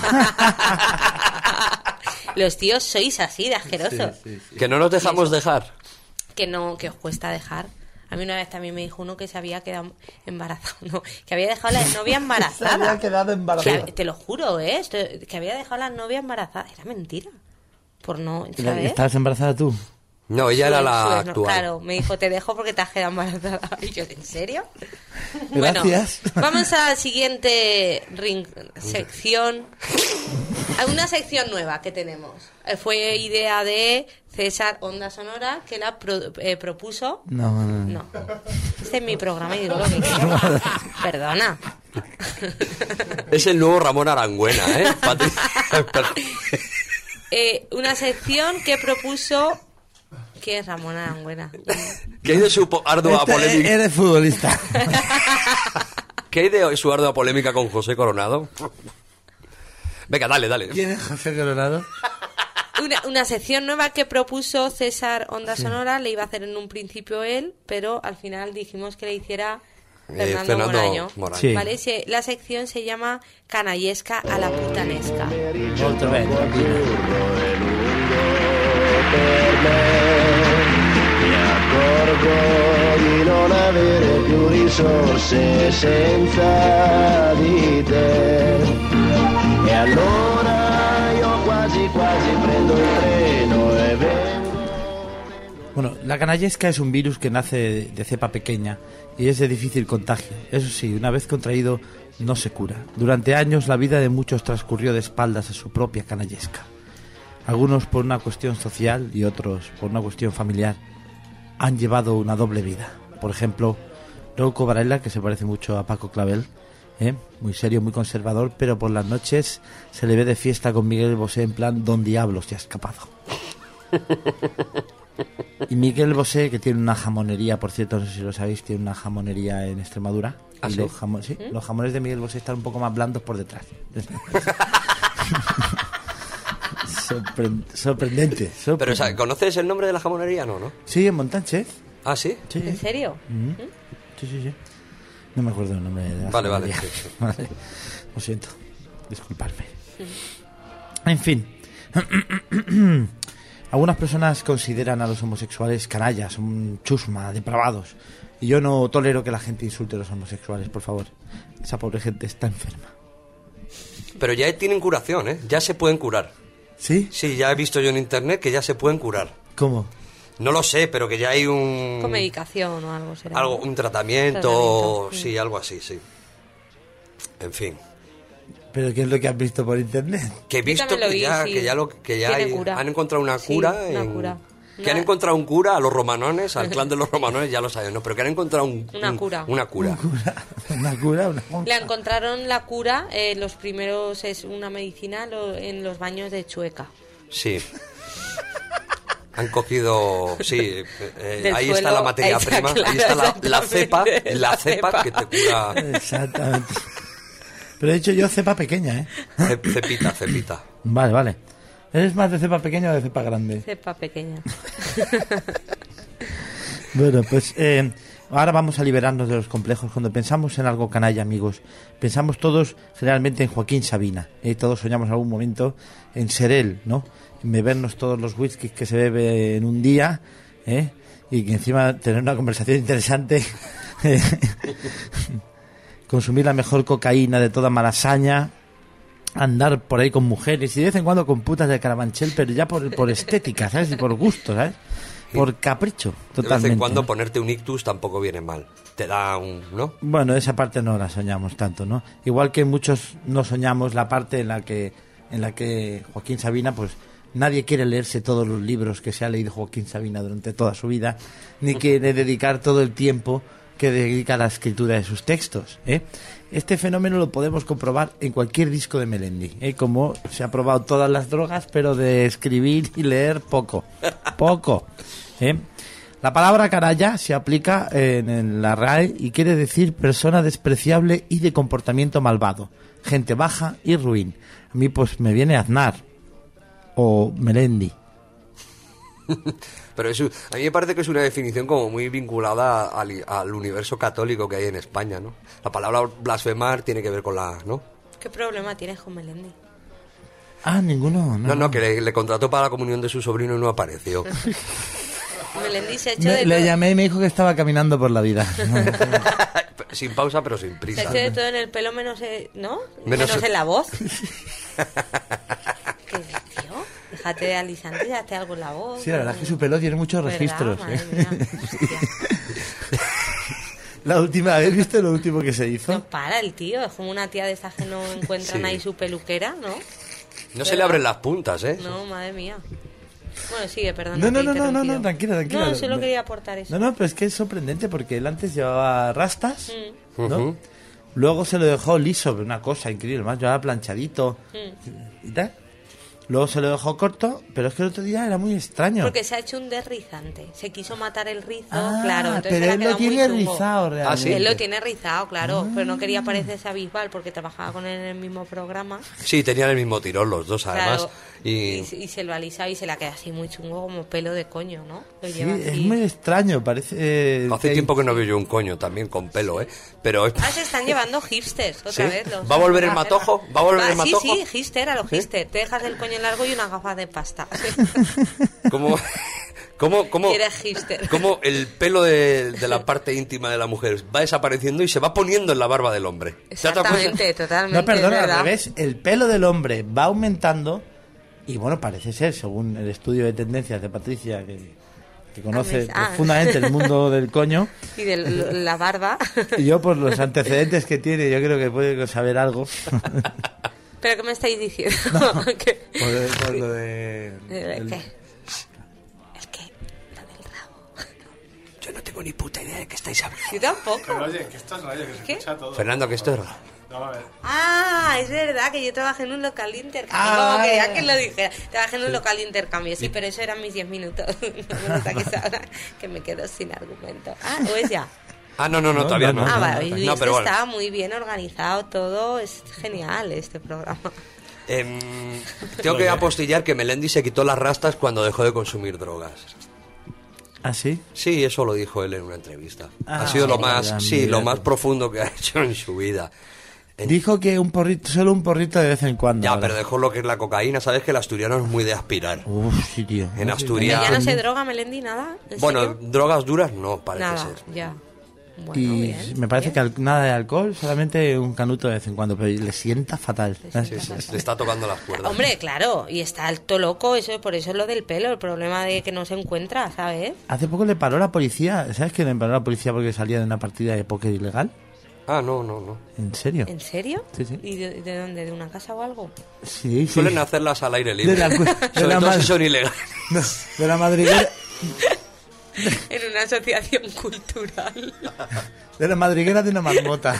Los tíos sois así de asquerosos. Sí, sí, sí. Que no nos dejamos dejar. Que no, que os cuesta dejar. A mí una vez también me dijo uno que se había quedado embarazado, no, que había dejado la novia Se embarazada. había quedado embarazada. Que- te lo juro, ¿eh? Esto- que había dejado la novia embarazada. Era mentira. por no, ¿sabes? ¿Estabas embarazada tú? No, ella era la Pues no, actual. claro, me dijo, te dejo porque te has quedado embarazada. Y yo, ¿en serio? Gracias. Bueno, vamos a la siguiente ring- sección. Hay una sección nueva que tenemos. Eh, Fue idea de César Onda Sonora, que la pro- eh, propuso. No, no, no. No. Este es mi programa y digo lo que quiero. Perdona. Es el nuevo Ramón Arangüena, ¿eh? Patricia. Eh, una sección que propuso... ¿Quién es Ramón Arangüena? ¿Qué hay de su po- ardua Este, polémica? eres futbolista. ¿Qué hay de su ardua polémica con José Coronado? Venga, dale, dale. ¿Quién es José Coronado? Una, una sección nueva que propuso César Onda Sonora, le iba a hacer en un principio él, pero al final dijimos que le hiciera Eh, Fernando, Fernando Moraño. Moraño. Sí. ¿Vale? Se- la sección se llama Canallesca a la putanesca. Otra vez. Mi accorgo di non avere più risorse senza di te. E allora io quasi quasi prendo il treno e vengo. Bueno, la canallesca es un virus que nace de cepa pequeña y es de difícil contagio. Eso sí, una vez contraído no se cura. Durante años la vida de muchos transcurrió de espaldas a su propia canallesca. Algunos por una cuestión social y otros por una cuestión familiar han llevado una doble vida. Por ejemplo, Rocco Varela, que se parece mucho a Paco Clavel, ¿eh? Muy serio, muy conservador, pero por las noches se le ve de fiesta con Miguel Bosé en plan Don Diablos se ha escapado. Y Miguel Bosé, que tiene una jamonería, por cierto, no sé si lo sabéis, tiene una jamonería en Extremadura. ¿Ah, y sí? los, jamo- sí, los jamones de Miguel Bosé están un poco más blandos por detrás. Sorpre- sorprendente. Pero, sorprendente. o sea, ¿conoces el nombre de la jamonería? No, ¿no? Sí, en Montánchez. ¿Ah, sí? Sí, ¿En serio? sí, sí, sí. No me acuerdo el nombre de la Vale, vale, jamonería. sí, sí. Vale. Lo siento. Disculpadme. En fin. Algunas personas consideran a los homosexuales canallas, un chusma, depravados. Y yo no tolero que la gente insulte a los homosexuales, por favor. Esa pobre gente está enferma. Pero ya tienen curación, ¿eh? Ya se pueden curar. ¿Sí? Sí, ya he visto yo en internet que ya se pueden curar. ¿Cómo? No lo sé, pero que ya hay un... Con medicación o algo será. Algo, un tratamiento, Tratamiento, sí, algo así, sí. En fin. ¿Pero qué es lo que has visto por internet? Que he Yo visto también lo que vi, ya, sí. que ya, lo, que ya Tiene hay- cura. han encontrado una Sí, cura. una en- cura. Que Una- han encontrado un cura a los romanones, al clan de los romanones, ya lo saben, ¿no? Pero que han encontrado un, Una un- cura. Una cura. Una cura, una monja. Le encontraron la cura, eh, los primeros es una medicina lo- en los baños de Chueca. Sí. Han cogido, sí, eh, eh, Del ahí suelo, está la materia ahí está, prima, ahí claro, está la, la cepa, exactamente, la la cepa cepa. que te cura. Exactamente. Pero he dicho yo cepa pequeña, ¿eh? Ce- Cepita, cepita. Vale, vale. ¿Eres más de cepa pequeña o de cepa grande? Cepa pequeña. Bueno, pues eh, ahora vamos a liberarnos de los complejos. Cuando pensamos en algo canalla, amigos, pensamos todos generalmente en Joaquín Sabina. ¿eh? Todos soñamos en algún momento en ser él, ¿no? En bebernos todos los whiskies que se bebe en un día, ¿eh? Y que encima tener una conversación interesante, eh, consumir la mejor cocaína de toda Malasaña, andar por ahí con mujeres y de vez en cuando con putas de Carabanchel, pero ya por, por estética, ¿sabes? Y por gusto, ¿sabes? Por capricho, De totalmente. vez en cuando ¿no? ponerte un ictus tampoco viene mal. Te da un, ¿no? Bueno, esa parte no la soñamos tanto, ¿no? Igual que muchos no soñamos la parte en la que en la que Joaquín Sabina, pues nadie quiere leerse todos los libros que se ha leído Joaquín Sabina durante toda su vida, ni quiere dedicar todo el tiempo que dedica a la escritura de sus textos, ¿eh? Este fenómeno lo podemos comprobar en cualquier disco de Melendi, ¿eh? Como se ha probado todas las drogas, pero de escribir y leer poco, poco, ¿eh? La palabra canalla se aplica en, en la R A E y quiere decir persona despreciable y de comportamiento malvado, gente baja y ruin. A mí pues me viene Aznar o Melendi. Pero es, un- a mí me parece que es una definición como muy vinculada al, al universo católico que hay en España, ¿no? La palabra blasfemar tiene que ver con la, ¿no? ¿Qué problema tienes con Melendi? Ah, ninguno. No, No, no, que le, le contrató para la comunión de su sobrino y no apareció. Melendi se ha hecho Me- de le todo. llamé y me dijo que estaba caminando por la vida. Sin pausa, pero sin Se ha prisa. hecho de todo en el pelo menos, eh, ¿no? Menos- Menos, en la voz. ¿Qué tío? Deja déjate de alisante y hazte algo en la voz. Sí, la verdad es que su pelo tiene muchos ¿Verdad? registros. Madre ¿eh? mía, hostia. La última vez, ¿viste lo último que se hizo? No para el tío, es como una tía de estas que no encuentran Sí. ahí su peluquera, ¿no? No se le abren las puntas, ¿eh? No, madre mía. Bueno, sigue, perdón. No, no, no, no, no, no, tranquila, tranquila. No, solo Me- quería aportar eso. No, no, pero es que es sorprendente porque él antes llevaba rastas, Mm, ¿no? Ujú. Luego se lo dejó liso, pero una cosa increíble, más llevaba planchadito mm. y tal. Luego se lo dejó corto, pero es que el otro día era muy extraño. Porque se ha hecho un desrizante. Se quiso matar el rizo, Ah, claro. Entonces pero se le ha él lo quedado muy tiene chungo. rizado realmente. Ah, sí. Él lo tiene rizado, claro. Pero no quería parecerse a Bisbal porque trabajaba con él en el mismo programa. Sí, tenían el mismo tirón los dos, además. Claro. Y... Y, y se lo ha alisado y se le ha quedado así muy chungo, como pelo de coño, ¿no? Lo Sí, lleva es así. muy extraño, parece... eh, Hace que- tiempo que no veo yo un coño también con pelo, ¿eh? Pero... Ah, se están llevando hipsters otra ¿Sí? vez. Los ¿Va a volver el matojo? ¿Va a volver el matojo? Sí, sí, hipster a los hipster. Te dejas el coño largo y una gafa de pasta. ¿Cómo, cómo, cómo, Y eres hipster. cómo el pelo de, de la parte íntima de la mujer va desapareciendo y se va poniendo en la barba del hombre? ¿Te has dado cuenta? Exactamente, totalmente. No, perdona, es al verdad. revés. El pelo del hombre va aumentando y, bueno, parece ser, según el estudio de tendencias de Patricia, que, que conoce Ah, profundamente el mundo del coño, Y de l- la barba. y yo, por los antecedentes que tiene, yo creo que puede saber algo. ¿Pero qué me estáis diciendo? ¿Qué? por, por lo de... Eh, el- ¿Qué? Es que lo del rabo. Yo no tengo ni puta idea de qué estáis hablando. Yo tampoco. Pero oye, que esto es radio, que se ¿Qué? escucha todo. Fernando, que esto es... No, a ver. Ah, es verdad que yo trabajé en un local de intercambio. Ah, Como quería ya. que lo dijera. Trabajé en un local de intercambio, sí, pero eso eran mis diez minutos. No me gusta que se ahora que me quedo sin argumento. Ah, ¿o es ya? Ah, no, no, no, No, todavía no, no. no, Ah, no, vale, no, y No, esto pero bueno. está muy bien organizado todo. Es genial este programa. Em, tengo que apostillar que Melendi se quitó las rastas cuando dejó de consumir drogas. ¿Ah, sí? Sí, eso lo dijo él en una entrevista. Ah, ha sido lo mira, más, sí, mira. lo más profundo que ha hecho en su vida. En- Dijo que un porrito, solo un porrito de vez en cuando. Ya, ahora. pero dejó lo que es la cocaína. Sabes que el asturiano es muy de aspirar. Uf, sí, tío. En No sé, Asturias. ¿Ya no se droga, Melendi, nada? ¿En Bueno, serio? drogas duras no, parece Nada, ser. ya. Bueno, Y bien, me parece bien. que al- nada de alcohol, solamente un canuto de vez en cuando, pero le sienta fatal. sienta Sí, sí, le está tocando las cuerdas. Hombre, claro, y está alto loco, eso por eso es lo del pelo, el problema de que no se encuentra, ¿sabes? Hace poco le paró la policía. ¿Sabes que le paró la policía porque salía de una partida de póker ilegal? Ah, no, no, no. ¿En serio? ¿En serio? Sí, sí. ¿Y de, de dónde? ¿De una casa o algo? Sí, sí. Suelen hacerlas al aire libre. De la cu- de Sobre la todo madre- si son ilegales. No, de la madriguera, En una asociación cultural. de la madriguera de una marmota.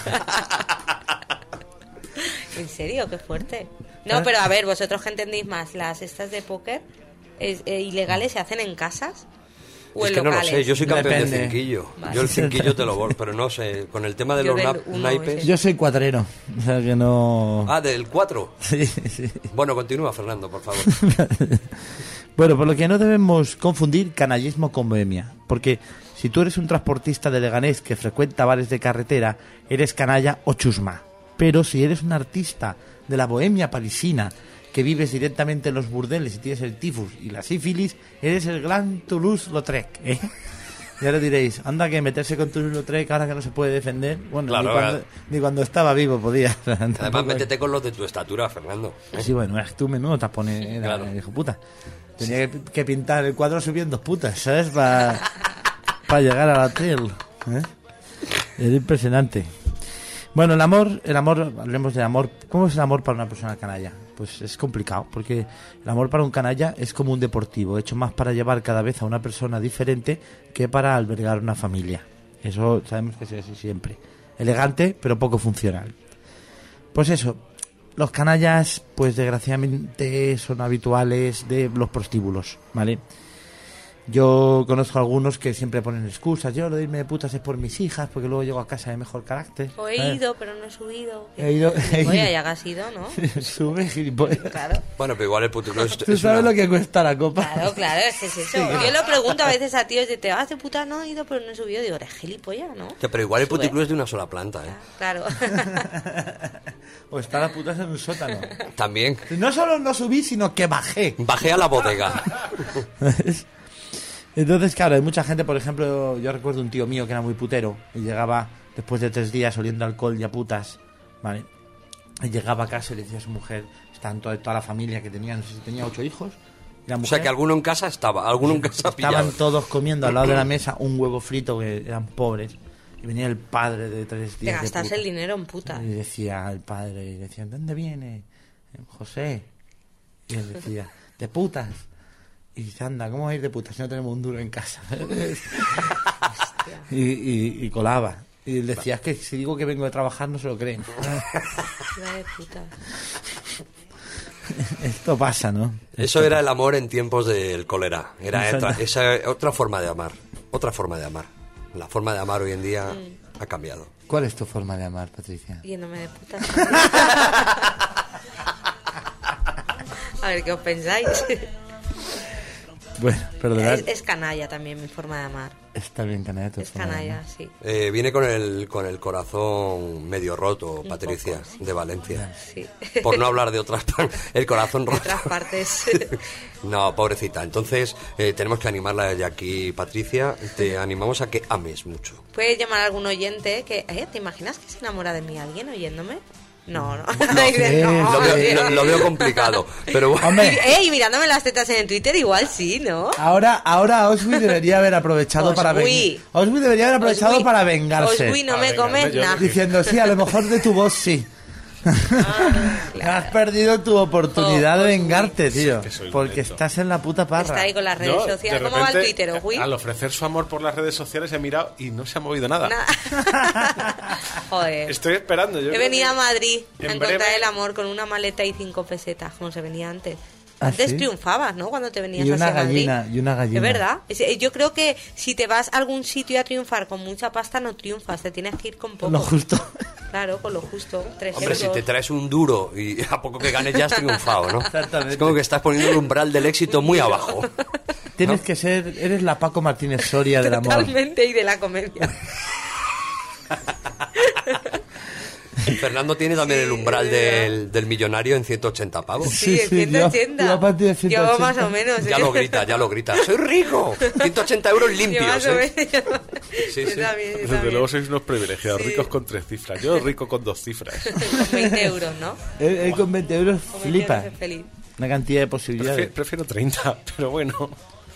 ¿En serio? Qué fuerte. No, pero a ver, vosotros que entendéis más, las estas de póker es- eh, ilegales se hacen en casas o Es en que no lo locales. sé, yo soy campeón Depende. de cinquillo. Vale. Yo el cinquillo te lo borro, pero no sé, con el tema de Yo los del nap- uno naipes... ese. Yo soy cuatrero, o sea que no... Ah, del cuatro. Sí, sí. Bueno, continúa, Fernando, por favor. Bueno, por lo que no debemos confundir canallismo con bohemia, porque si tú eres un transportista de Leganés que frecuenta bares de carretera, eres canalla o chusma. Pero si eres un artista de la bohemia parisina, que vives directamente en los burdeles y tienes el tifus y la sífilis, eres el gran Toulouse-Lautrec, ¿eh? Ya lo diréis, anda que meterse con Toulouse-Lautrec ahora que no se puede defender. Bueno, Claro, ni, cuando, claro. ni cuando estaba vivo podía. Además, Tampoco- métete con los de tu estatura, Fernando. ¿eh? Sí, bueno, eras tú menudo tapone, era, Claro. hijo puta. Tenía que, que pintar el cuadro subiendo putas, ¿sabes? Para llegar al hotel. ¿eh? Era impresionante. Bueno, el amor, el amor, hablemos del amor. ¿Cómo es el amor para una persona canalla? Pues es complicado, porque el amor para un canalla es como un deportivo, hecho más para llevar cada vez a una persona diferente que para albergar una familia. Eso sabemos que es así siempre. Elegante, pero poco funcional. Pues eso, los canallas, pues desgraciadamente son habituales de los prostíbulos, ¿vale? Yo conozco a algunos que siempre ponen excusas. Yo lo de irme de putas es por mis hijas, porque luego llego a casa de mejor carácter. O he ¿sabes? ido, pero no he subido. He ido- he Oye, ido. ya que has ido, ¿no? Sube, gilipollas. Claro. Bueno, pero igual el puticlub es, ¿Tú es sabes una- lo que cuesta la copa? Claro, claro, es que es eso. Yo lo pregunto a veces a tíos de te vas de puta, no he ido, pero no he subido. Digo, eres gilipollas, ¿no? Ya, pero igual el Sube. puticlub es de una sola planta, ¿eh? Claro. O está la putas en un sótano. También. No solo no subí, sino que bajé. Bajé a la bodega. Entonces, claro, hay mucha gente, por ejemplo, yo recuerdo un tío mío que era muy putero y llegaba después de tres días oliendo alcohol y a putas, ¿vale? Y llegaba a casa y le decía a su mujer, estaban toda, toda la familia que tenía, no sé si tenía ocho hijos, La O mujer, sea que alguno en casa estaba, alguno en casa pillado. estaban todos comiendo al lado de la mesa un huevo frito, que eran pobres. Y venía el padre de tres Te días de gastas puta. el dinero en puta. Y decía el padre, y decía, ¿dónde viene? José. Y él decía, de putas. Y dice, anda, ¿cómo va a ir de putas si no tenemos un duro en casa? y, y, y colaba. Y él decía, es que si digo que vengo de trabajar no se lo creen. Ciudad de puta. Esto pasa, ¿no? Eso era el amor en tiempos del cólera. Era Exacto. otra, esa otra forma de amar. Otra forma de amar. La forma de amar hoy en día Mm. ha cambiado. ¿Cuál es tu forma de amar, Patricia? Yéndome de puta. A ver, ¿qué os pensáis? Bueno, perdonad. Es, es canalla también mi forma de amar. Está bien, canalla. tu Es forma de canalla, amar. sí. Eh, viene con el, con el corazón medio roto, Patricia, poco, sí. de Valencia. Sí. Por no hablar de otras partes. El corazón De roto. otras partes. No, pobrecita. Entonces, eh, tenemos que animarla desde aquí, Patricia. Te animamos a que ames mucho. Puedes llamar a algún oyente que... ¿eh? ¿Te imaginas que se enamora de mí alguien oyéndome? No, no. No, Dices, no, Lo veo, tío. lo- lo veo complicado. Pero bueno. Hombre. Y, eh, y mirándome las tetas en el Twitter igual sí, ¿no? Ahora, ahora Oswi debería haber aprovechado para Oswi. vengar. Oswi debería haber aprovechado Oswi, para vengarse. Oswi, no Para me vengarme comes yo. nada. Diciendo, sí, a lo mejor de tu voz sí. Has perdido tu oportunidad Oh, de Oswi. vengarte, tío. Sí, que soy un Porque lento. estás en la puta Está parra. ahí con las redes Yo, de sociales. ¿Cómo va el repente, Twitter, Oswi? Al ofrecer su amor por las redes sociales he mirado y no se ha movido nada. Nada. Joder. Estoy esperando. Yo He creo venido que a Madrid a en encontrar breve- el amor con una maleta y cinco pesetas, como se venía antes. ¿Ah, Antes sí? triunfabas, ¿no? Cuando te venías Y una hacia Madrid. gallina, y una gallina. Es verdad. Es- eh, Yo creo que si te vas a algún sitio a triunfar con mucha pasta, no triunfas. Te tienes que ir con poco. Lo justo. Claro, con lo justo. Tres Hombre, si euros. te traes un duro y a poco que ganes ya has triunfado, ¿no? Exactamente. Es como que estás poniendo el umbral del éxito muy abajo. Tienes que ser, eres la Paco Martínez Soria del amor. Totalmente, y de la comedia. Fernando tiene también el umbral del, del millonario en ciento ochenta pavos. Sí, Sí, en sí, ciento ochenta. yo- yo a partir de ciento ochenta. Yo más o menos. Ya ¿eh? lo grita, ya lo grita. ¡Soy rico! ciento ochenta euros Yo limpios, más o ¿eh? menos. Sí, Yo sí. también, yo Desde también. luego sois unos privilegiados, Sí. ricos con tres cifras. Yo rico con dos cifras. Con veinte euros, ¿no? Él, él con veinte euros Con veinte flipa. euros es feliz. Una cantidad de Prefiero, posibilidades. prefiero treinta, pero bueno.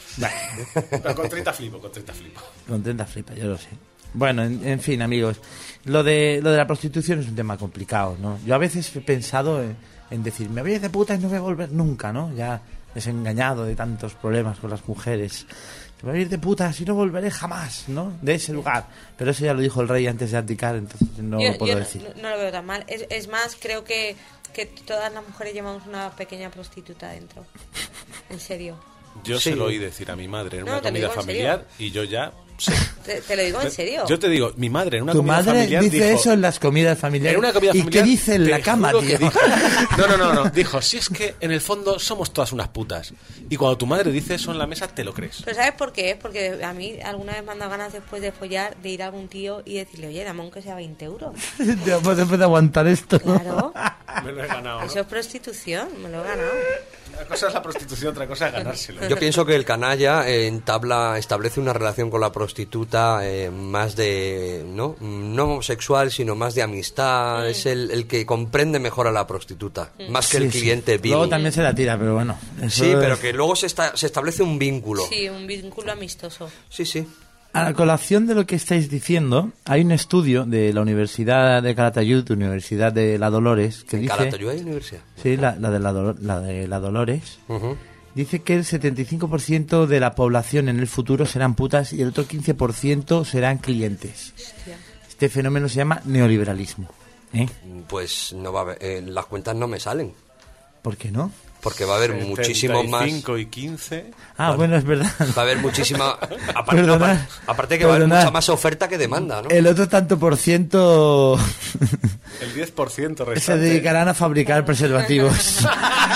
Pero con treinta flipo, con treinta flipo. Contenta flipa, yo lo sé. Bueno, en, en fin, amigos, lo de lo de la prostitución es un tema complicado, ¿no? Yo a veces he pensado en, en decir, me voy de puta y no voy a volver nunca, ¿no? Ya desengañado de tantos problemas con las mujeres. Me voy a ir de putas y no volveré jamás, ¿no? De ese lugar. Pero eso ya lo dijo el rey antes de abdicar, entonces no Yo- lo puedo yo decir. No, no lo veo tan mal. Es, es más, creo que, que todas las mujeres llevamos una pequeña prostituta dentro. En serio. Yo Sí. se lo oí decir a mi madre en No, una te lo comida digo en familiar y yo ya sé. Te, te lo digo en serio. Yo te digo, mi madre en una Tu comida madre familiar dice dijo, eso en las comidas familiares. en una comida ¿Y familiar, qué dice en te la cama, juro que tío? dijo- no, no, no, no. Dijo, si es que en el fondo somos todas unas putas. Y cuando tu madre dice eso en la mesa, te lo crees. Pero ¿sabes por qué? Porque a mí alguna vez me han dado ganas después de follar de ir a algún tío y decirle, oye, dame aunque sea veinte euros. Ya puedes aguantar esto. Claro. Me lo he ganado, ¿no? Eso es prostitución, me lo he ganado. Una cosa es la prostitución, otra cosa es ganárselo. Yo pienso que el canalla eh, entabla, establece una relación con la prostituta eh, más de, ¿no? No sexual, sino más de amistad. Es el, el que comprende mejor a la prostituta, más que Sí, el sí. cliente vil. Luego también se la tira, pero bueno. eso Sí, es- pero que luego se, esta- se establece un vínculo. Sí, un vínculo amistoso. Sí, sí. A la colación de lo que estáis diciendo, hay un estudio de la Universidad de Calatayud, Universidad de la Dolores, que ¿En dice... Calatayud hay universidad? Sí, la, la de la, Dolo- la de la Dolores. Ujú. Dice que el setenta y cinco por ciento de la población en el futuro serán putas y el otro quince por ciento serán clientes. Hostia. Este fenómeno se llama neoliberalismo. ¿Eh? Pues no va a haber, eh, las cuentas no me salen, ¿Por qué no? porque va a haber muchísimo más... setenta y cinco y quince. Ah, bueno, es verdad. Va a haber muchísima... Aparte, Perdonad, aparte- aparte que va a haber perdonad. mucha más oferta que demanda, ¿no? El otro tanto por ciento El diez por ciento se restante. dedicarán a fabricar preservativos.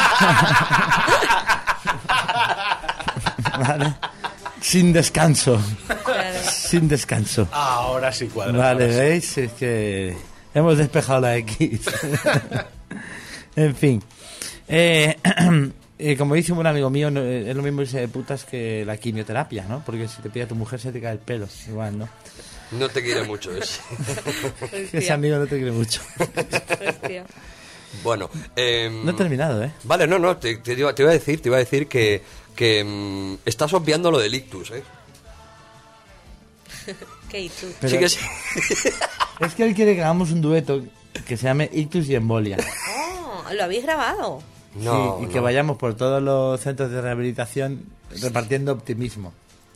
Vale. Sin descanso. Claro. Sin descanso. Ahora sí cuadra. Vale, ahora sí. ¿veis? Es que hemos despejado la X. En fin. Eh, eh, como dice un amigo mío, no, eh, es lo mismo irse de putas que la quimioterapia, ¿no? Porque si te pilla tu mujer se te cae el pelo. Igual, ¿no? No te quiere mucho ese. Ese amigo no te quiere mucho. Hostia. Bueno, eh, No he terminado, ¿eh? Vale, no, no, te, te iba te iba a decir, te iba a decir que, que mm, estás obviando lo del ictus, ¿eh? ¿Qué y tú? Pero- Sí que sí. Es que él quiere que hagamos un dueto que se llame Ictus y Embolia. Oh, ¿lo habéis grabado? No, Sí, y que no. vayamos por todos los centros de rehabilitación repartiendo optimismo.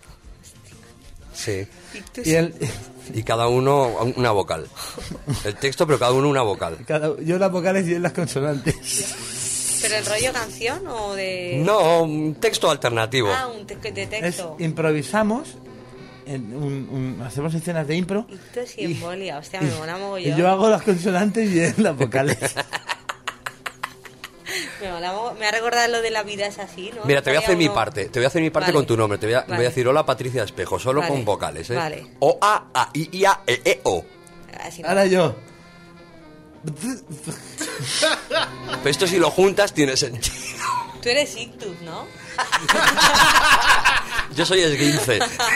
Sí. Y él, Y cada uno una vocal. El texto, pero cada uno una vocal. cada- yo las vocales y él las consonantes. ¿Pero el rollo canción o de...? No, un texto alternativo. Ah, un te- de Es, texto. improvisamos, en un- un- hacemos escenas de impro. Ictus y embolia. Hostia, me mola Y mogollón. yo hago las consonantes y él las vocales. Me mola mogo- Me ha recordado lo de la vida es así, ¿no? Mira, te voy a hacer Estaría mi uno- parte. Te voy a hacer mi parte Vale. con tu nombre. Te voy a, Vale. voy a decir hola Patricia Espejo, solo Vale. con vocales, ¿eh? Vale. O, A, A, I, I, A, E, E, O. Así no. Ahora yo. Pero esto si lo juntas tiene sentido. Tú eres ictus, ¿no? Yo soy esguince.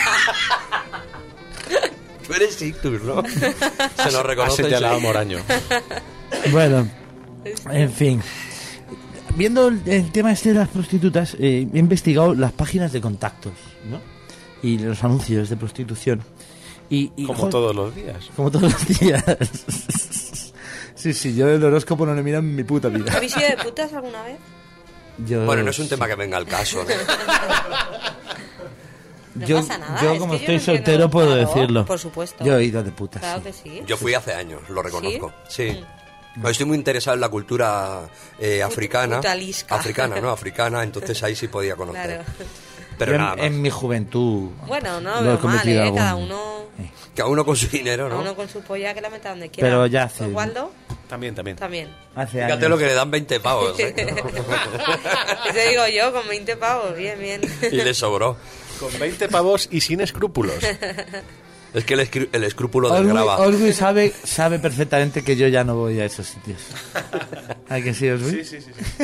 Tú eres ictus, ¿no? Se nos Ha reconoce. señalado enseguida. Moraño. Bueno, en fin. Viendo el, el tema este de las prostitutas, eh, he investigado las páginas de contactos, ¿no? Y los anuncios de prostitución. Y, y, Como jo- todos los días. Como todos los días. Sí, sí, yo el horóscopo no le miro en mi puta vida. ¿Habéis sido de putas alguna vez? Yo, Bueno, no es un tema que venga al caso, ¿no? No yo, pasa nada. yo es como que yo estoy no entiendo- soltero puedo Claro, decirlo. Por supuesto. Yo he ido de putas. Claro sí. que sí. Yo fui hace años, lo reconozco. Sí. Mm. Pero estoy muy interesado en la cultura eh, africana. Putalisca. Africana, ¿no? Africana, entonces ahí sí podía conocer. Claro. Pero Yo nada en, más. en mi juventud. Bueno, no lo he veo mal, cometido ¿eh? algún- Cada uno, Cada uno con su dinero, cada ¿no? uno con su polla que la meta donde quiera. Pero ya hace- ¿Waldo? También, también. También. Hace Fíjate años. lo que le dan veinte pavos, ¿eh? Eso digo yo, con veinte pavos. Bien, bien. Y le sobró. Con veinte pavos y sin escrúpulos. Es que el, escru- el escrúpulo Olgu, desgrava. Olgu sabe, sabe perfectamente que yo ya no voy a esos sitios. ¿A que sí, Olgu? Sí, sí, sí. sí.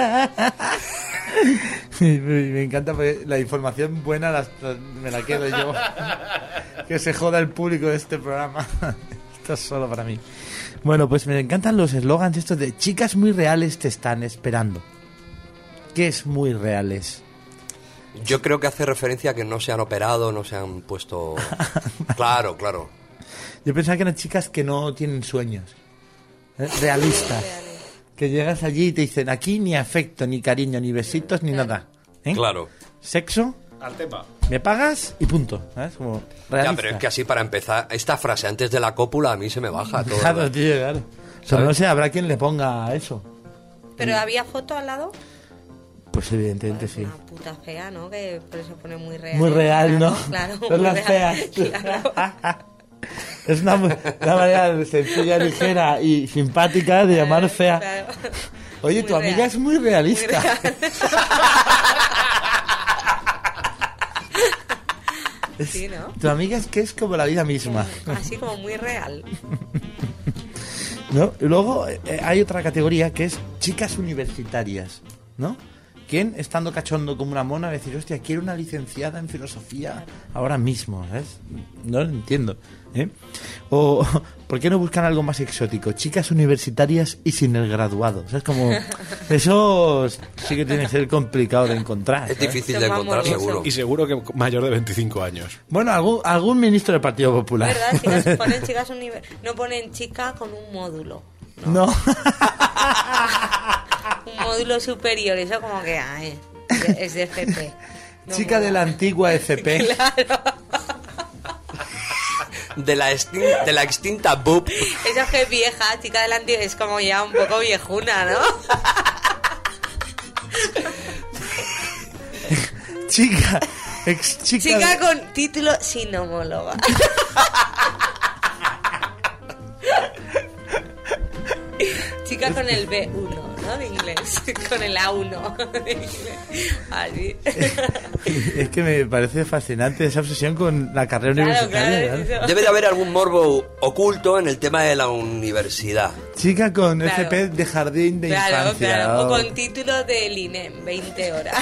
me, me encanta porque la información buena las- las- me la quedo yo. Que se joda el público de este programa. Esto es solo para mí. Bueno, pues me encantan los eslogans estos de chicas muy reales te están esperando. ¿Qué es muy reales? Yo creo que hace referencia a que no se han operado, no se han puesto... Claro, claro. Yo pensaba que eran chicas que no tienen sueños. ¿eh? Realistas. Que llegas allí y te dicen aquí ni afecto, ni cariño, ni besitos, ni nada. ¿eh? Claro. Sexo, Al tema. me pagas y punto. ¿sabes? Como realista. Ya, pero es que así para empezar, esta frase antes de la cópula a mí se me baja todo. Claro, tío, claro. Pero ¿Sabes? no sé, habrá quien le ponga eso. ¿Pero había foto al lado? Pues evidentemente sí. Una puta fea, ¿no? Que por eso pone muy real. Muy real, ¿no? Claro, Son muy las real. feas. Claro. Es una, una manera sencilla, ligera y simpática de llamar fea. Claro. Oye, Muy tu amiga real. es muy realista. Muy real. Es- Sí, ¿no? Tu amiga es que es como la vida misma. Así como muy real. ¿No? Y luego eh, hay otra categoría que es chicas universitarias, ¿no? ¿Quién, estando cachondo como una mona, va a decir, hostia, quiero una licenciada en filosofía ahora mismo? ¿Sabes? No lo entiendo. ¿eh? O, ¿por qué no buscan algo más exótico? Chicas universitarias y sin el graduado. ¿Sabes? Como, eso sí que tiene que ser complicado de encontrar. Es ¿sabes? difícil Son de más encontrar, morbosos. seguro. Y seguro que mayor de veinticinco años. Bueno, algún, algún ministro del Partido Popular. ¿Verdad? Chicas, ponen chicas univer- no ponen chica con un módulo. No. Un módulo superior, eso como que ay, es de F P. No Chica mola. de la antigua F P. Claro. De la, extin- de la extinta B U P. Eso es que es vieja, chica de la antigua, es como ya un poco viejuna, ¿no? Chica. Ex chica. Chica de- con título sin homóloga. Chica con el B uno, ¿no? De inglés. Con el A uno de inglés. Así. Es que me parece fascinante esa obsesión con la carrera Claro, universitaria. claro, ¿verdad? eso. Debe de haber algún morbo oculto en el tema de la universidad. Chica con Claro. F P de jardín de Claro, infancia. claro. O oh. con título del I N E M, veinte horas.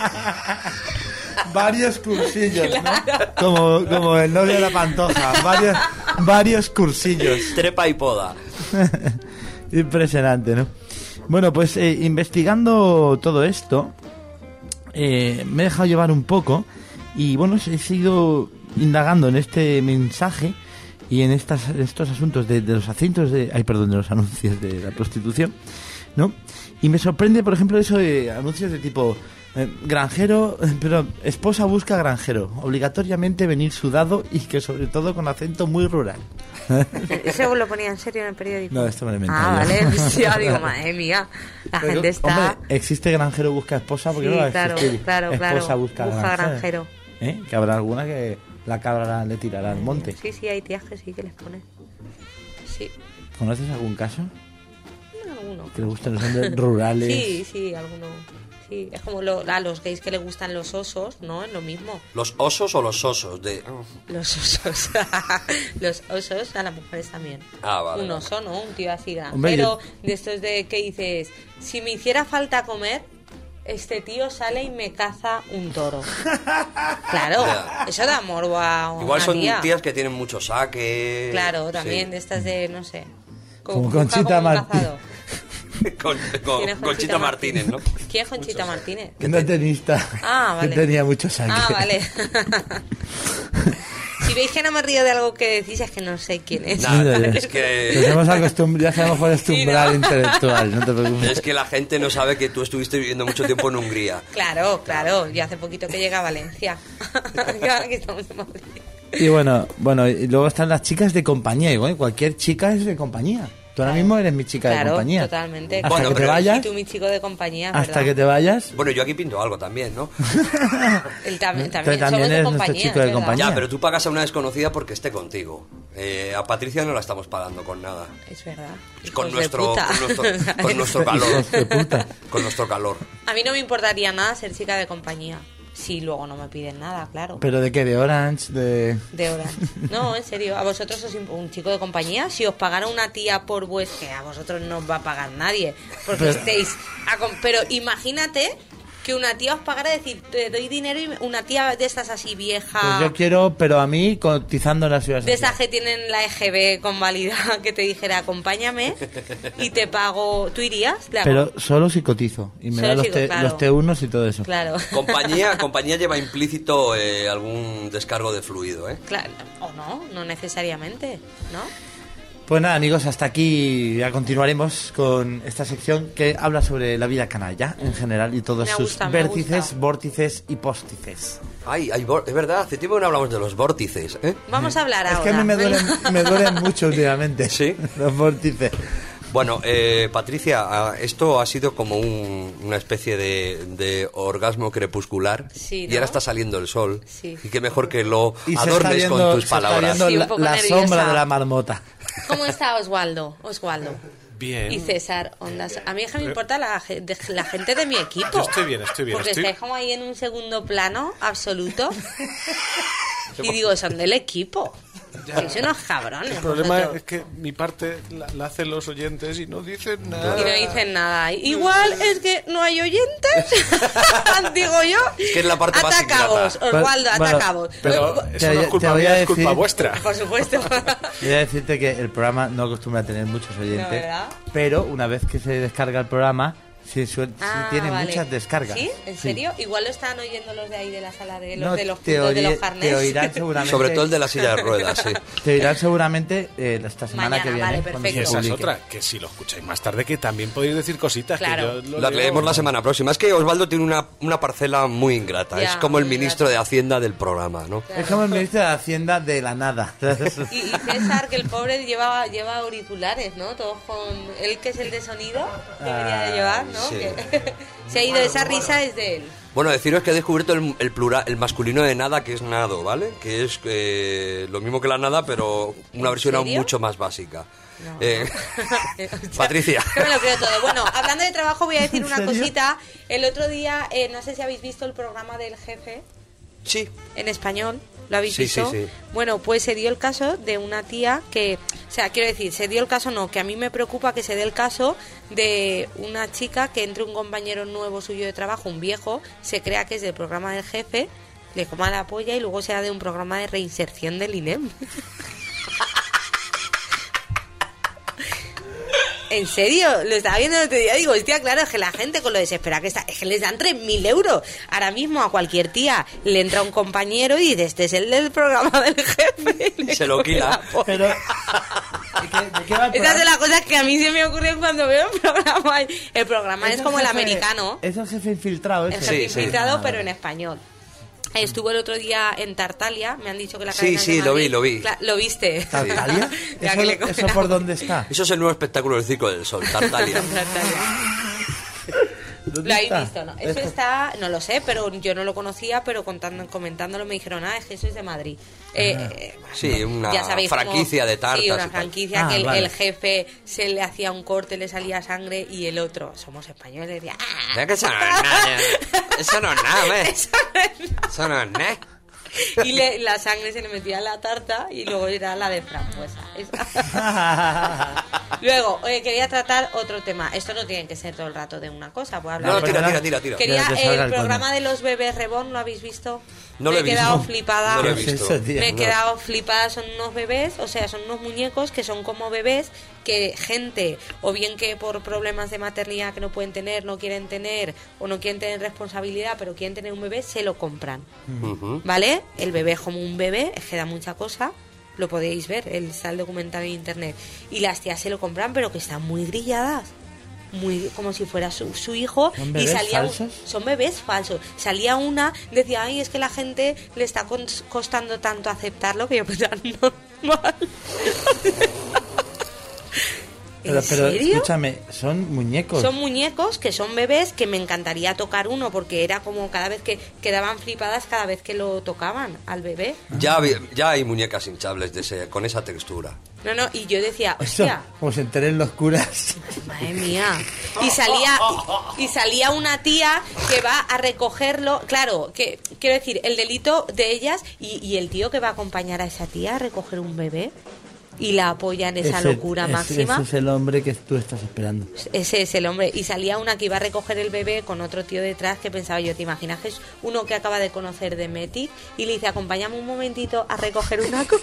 Varios cursillos, ¿no? Como, como el novio de la Pantoja. Varios, varios cursillos. Trepa y poda. Impresionante, ¿no? Bueno, pues eh, investigando todo esto, eh, me he dejado llevar un poco y bueno, he seguido indagando en este mensaje y en estas, estos asuntos de, de los acentos de, ay, perdón, de los anuncios de la prostitución, ¿no? Y me sorprende, por ejemplo, eso de anuncios de tipo eh, granjero, pero esposa busca granjero, obligatoriamente venir sudado y que sobre todo con acento muy rural. ¿Eso lo ponía en serio en el periódico? No, esto me lo he inventado. Ah, yo. vale, ya digo, madre mía, la Pero, gente está... hombre, existe granjero busca esposa, porque Sí, no va a claro, existir claro, esposa claro. busca, Busca granjero. ¿Eh? Que habrá alguna que la cabra le tirará al monte. Sí, sí, hay tías que sí que les ponen. Sí, ¿Conoces algún caso? alguno. Que le gusten los hombres rurales. Sí, sí, alguno. Sí, es como lo- a los gays que les gustan los osos, ¿no? Es lo mismo. ¿Los osos o los osos? De... Los osos. Los osos a las mujeres también. Ah, vale, Un vale. oso, ¿no? Un tío así grande. Hombre, Pero yo- de estos de que dices, si me hiciera falta comer, este tío sale y me caza un toro. Claro, Ya. eso da morbo a una Igual son tía. tías que tienen mucho saque. Claro, también Sí. de estas de, no sé. Como busca Conchita como un Martí- cazador. con, con- ¿Quién es Conchita Martínez, ¿no? ¿Quién es Conchita Martínez? Que no tenista. Ah, vale. Que tenía mucho sangre. Ah, vale. Si veis que no me río de algo que decís, es que no sé quién es. Nada, Ya, ya. es que... Nos hemos acostumbrado, ya sabemos cuál es tu Sí, ¿no? umbral intelectual, no te preocupes. Es que la gente no sabe que tú estuviste viviendo mucho tiempo en Hungría. Claro, claro. Yo hace poquito que llegué a Valencia. Ya que estamos en Madrid. Y bueno, bueno, y luego están las chicas de compañía. Igual, cualquier chica es de compañía. Tú ahora mismo eres mi chica de Claro, compañía. totalmente. Hasta Bueno, que te pero- vayas, Y tú, mi chico de compañía, hasta ¿verdad? que te vayas. Bueno, yo aquí pinto algo también, ¿no? Él tam- Tú también, también somos de eres nuestro compañía, chico de es verdad. compañía. Ya, pero tú pagas a una desconocida porque esté contigo. Eh, a Patricia no la estamos pagando con nada. Es verdad. Con Hijos de nuestro, puta. con nuestro, con nuestro calor. Hijos de puta. Con nuestro calor. A mí no me importaría nada ser chica de compañía. Si luego no me piden nada, claro. ¿Pero de qué? ¿De Orange? ¿De...? De horas. No, en serio. ¿A vosotros os imp- un chico de compañía? Si os pagara una tía por vuestro... Que a vosotros no os va a pagar nadie. Porque Pero- estéis... a com- Pero imagínate que una tía os pagara, decir, te doy dinero y me- una tía de estas así vieja... Pues yo quiero, pero a mí, cotizando en la ciudad. De esas que tienen la E G B convalidada, que te dijera, acompáñame y te pago... ¿Tú irías? Le hago- Pero solo si cotizo. Y me Solo da los, si- T, claro. los T unos y todo eso. Claro. Compañía, compañía lleva implícito eh, algún descargo de fluido, ¿eh? Claro. O no, no necesariamente, ¿no? Pues nada, amigos, hasta aquí ya continuaremos con esta sección que habla sobre la vida canalla en general y todos Me sus gusta, me vértices, gusta. vórtices y póstices. Ay, ay, vor- es verdad, hace tiempo que no hablamos de los vórtices, ¿eh? Vamos a hablar Es ahora. que a mí me Venga. duelen, me duelen mucho últimamente. ¿Sí? Los vórtices. Bueno, eh, Patricia, ah, esto ha sido como un- una especie de, de orgasmo crepuscular. Sí, ¿no? Y ahora está saliendo el sol. Sí. Y qué mejor que lo Y se está adornes viendo, con tus se está palabras. viendo Sí, un la, poco la nerviosa. sombra de la marmota. ¿Cómo está Osvaldo? Osvaldo. Bien. Y César Ondas. A mí es que me importa la, ge- de- la gente de mi equipo. Yo estoy bien, estoy bien, Porque estoy- estáis como ahí en un segundo plano absoluto. Y digo, son del equipo. Sois unos cabrones. El problema vosotros. es que mi parte la, la hacen los oyentes y no dicen nada. Y no dicen nada. Igual es que no hay oyentes. Digo yo. Es que es la parte más Atacabos, ingrata. Osvaldo, Bueno, atacabos. Pero Te eso no voy- es culpa te voy a mía, es culpa decir- vuestra. Por supuesto. Voy a decirte que el programa no acostumbra a tener muchos oyentes, ¿verdad? pero una vez que se descarga el programa, sí, sue- sí Ah, tiene vale. muchas descargas. ¿Sí? ¿En serio? Igual lo están oyendo los de ahí de la sala de los No, de los te, puntos de oye- los carnés. te oirán seguramente. Sobre todo el de la silla de ruedas, sí. Te oirán seguramente eh, esta semana Mañana, que viene. vale, cuando Y se perfecto. esa es publique. otra, que si lo escucháis más tarde, que también podéis decir cositas. Claro. Que yo lo Las leo. leemos la semana próxima. Es que Osvaldo tiene una, una parcela muy ingrata. Ya, es como el muy ministro ingrata. de Hacienda del programa, ¿no? Es como el ministro de Hacienda de la nada. Y, y César, que el pobre lleva, lleva auriculares, ¿no? Todos con... Él, que es el de sonido, debería de llevar, ¿no? sí. Que- se ha ido, esa risa es de él. Bueno, deciros que he descubierto el, el plural, el masculino de nada, que es nado, ¿vale? Que es eh, lo mismo que la nada, pero una ¿En versión aún serio? mucho más básica. No. Eh, O sea, Patricia. que me lo creo todo. Bueno, hablando de trabajo, voy a decir ¿En una serio? cosita. El otro día, eh, no sé si habéis visto el programa del jefe Sí, en español. ¿Lo habéis Sí, visto? sí, sí. Bueno, pues se dio el caso de una tía que, o sea, quiero decir, se dio el caso, no, que a mí me preocupa que se dé el caso de una chica que entre un compañero nuevo suyo de trabajo, un viejo, se crea que es del programa del jefe, le coma la polla y luego sea de un programa de reinserción del I N E M. ¿En serio? Lo estaba viendo el otro día. Digo, hostia, claro, es que la gente con lo desesperada que está, es que les dan tres mil euros. Ahora mismo a cualquier tía le entra un compañero y dice, este es el del programa del jefe. Y se lo quila. Pero... ¿de qué, de qué va el Estas programa? son las cosas que a mí se me ocurren cuando veo el programa. El programa es el como el jefe- americano. Es el jefe infiltrado El ese. jefe Sí, sí. infiltrado, Ah, pero vale. en español. Estuvo el otro día en Tartaglia, me han dicho que la Sí, cadena sí, de lo Madrid- vi, lo vi. Cla- ¿Lo viste? ¿Tartaglia? Ya ¿Eso, que le ¿Eso cogen por a- dónde está? Eso es el nuevo espectáculo del Circo del Sol, Tartaglia. Tartaglia. ¿Dónde ¿Lo habéis está? visto? ¿No? Eso está, no lo sé, pero yo no lo conocía, pero contando, comentándolo me dijeron, ah, es que eso es de Madrid. Eh, eh, bueno, Sí, una ya sabéis franquicia cómo- de tartas Sí, y una tal. franquicia Ah, que el, vale. el jefe se le hacía un corte, le salía sangre y el otro, somos españoles, decía, ah, Ya que eso no es nada, eso no es nada, ¿ves? eso no es nada. Eso no es nada. Y le- la sangre se le metía en la tarta y luego era la de frambuesa. Esa. Luego, eh, quería tratar otro tema. Esto no tiene que ser todo el rato de una cosa. Puedo hablar No, de- tira, tira, tira, tira. Quería Que salga el el programa coño. de los bebés Reborn, ¿lo habéis visto? No Me lo he he quedado visto. flipada. No lo he ¿Qué es visto. eso, tío? Me he No. quedado flipada, son unos bebés, o sea, son unos muñecos que son como bebés que gente, o bien que por problemas de maternidad que no pueden tener, no quieren tener, o no quieren tener responsabilidad, pero quieren tener un bebé, se lo compran. Ujú. ¿Vale? El bebé es como un bebé, es que da mucha cosa. Lo podéis ver, el, está el documental en internet. Y las tías se lo compran, pero que están muy grilladas. Muy, como si fuera su, su hijo. ¿Son y bebés salía un- falsos? son bebés falsos. Salía una, decía, ay, es que la gente le está cons- costando tanto aceptarlo que yo pensaba, normal. ¿En Pero, pero serio? escúchame, son muñecos. Son muñecos que son bebés que me encantaría tocar uno porque era como cada vez que quedaban flipadas cada vez que lo tocaban al bebé. Ya, había- ya hay muñecas hinchables de ese, con esa textura. No, no, y yo decía, Eso, hostia, como se enteren los curas. madre mía. Y salía, y, y salía una tía que va a recogerlo. Claro, que quiero decir, el delito de ellas y, y el tío que va a acompañar a esa tía a recoger un bebé y la apoya en esa Ese- locura ese- máxima. Ese es el hombre que tú estás esperando. Ese es el hombre. Y salía una que iba a recoger el bebé con otro tío detrás que pensaba yo, ¿te imaginas que es uno que acaba de conocer de Metic y le dice, acompáñame un momentito a recoger una cosa?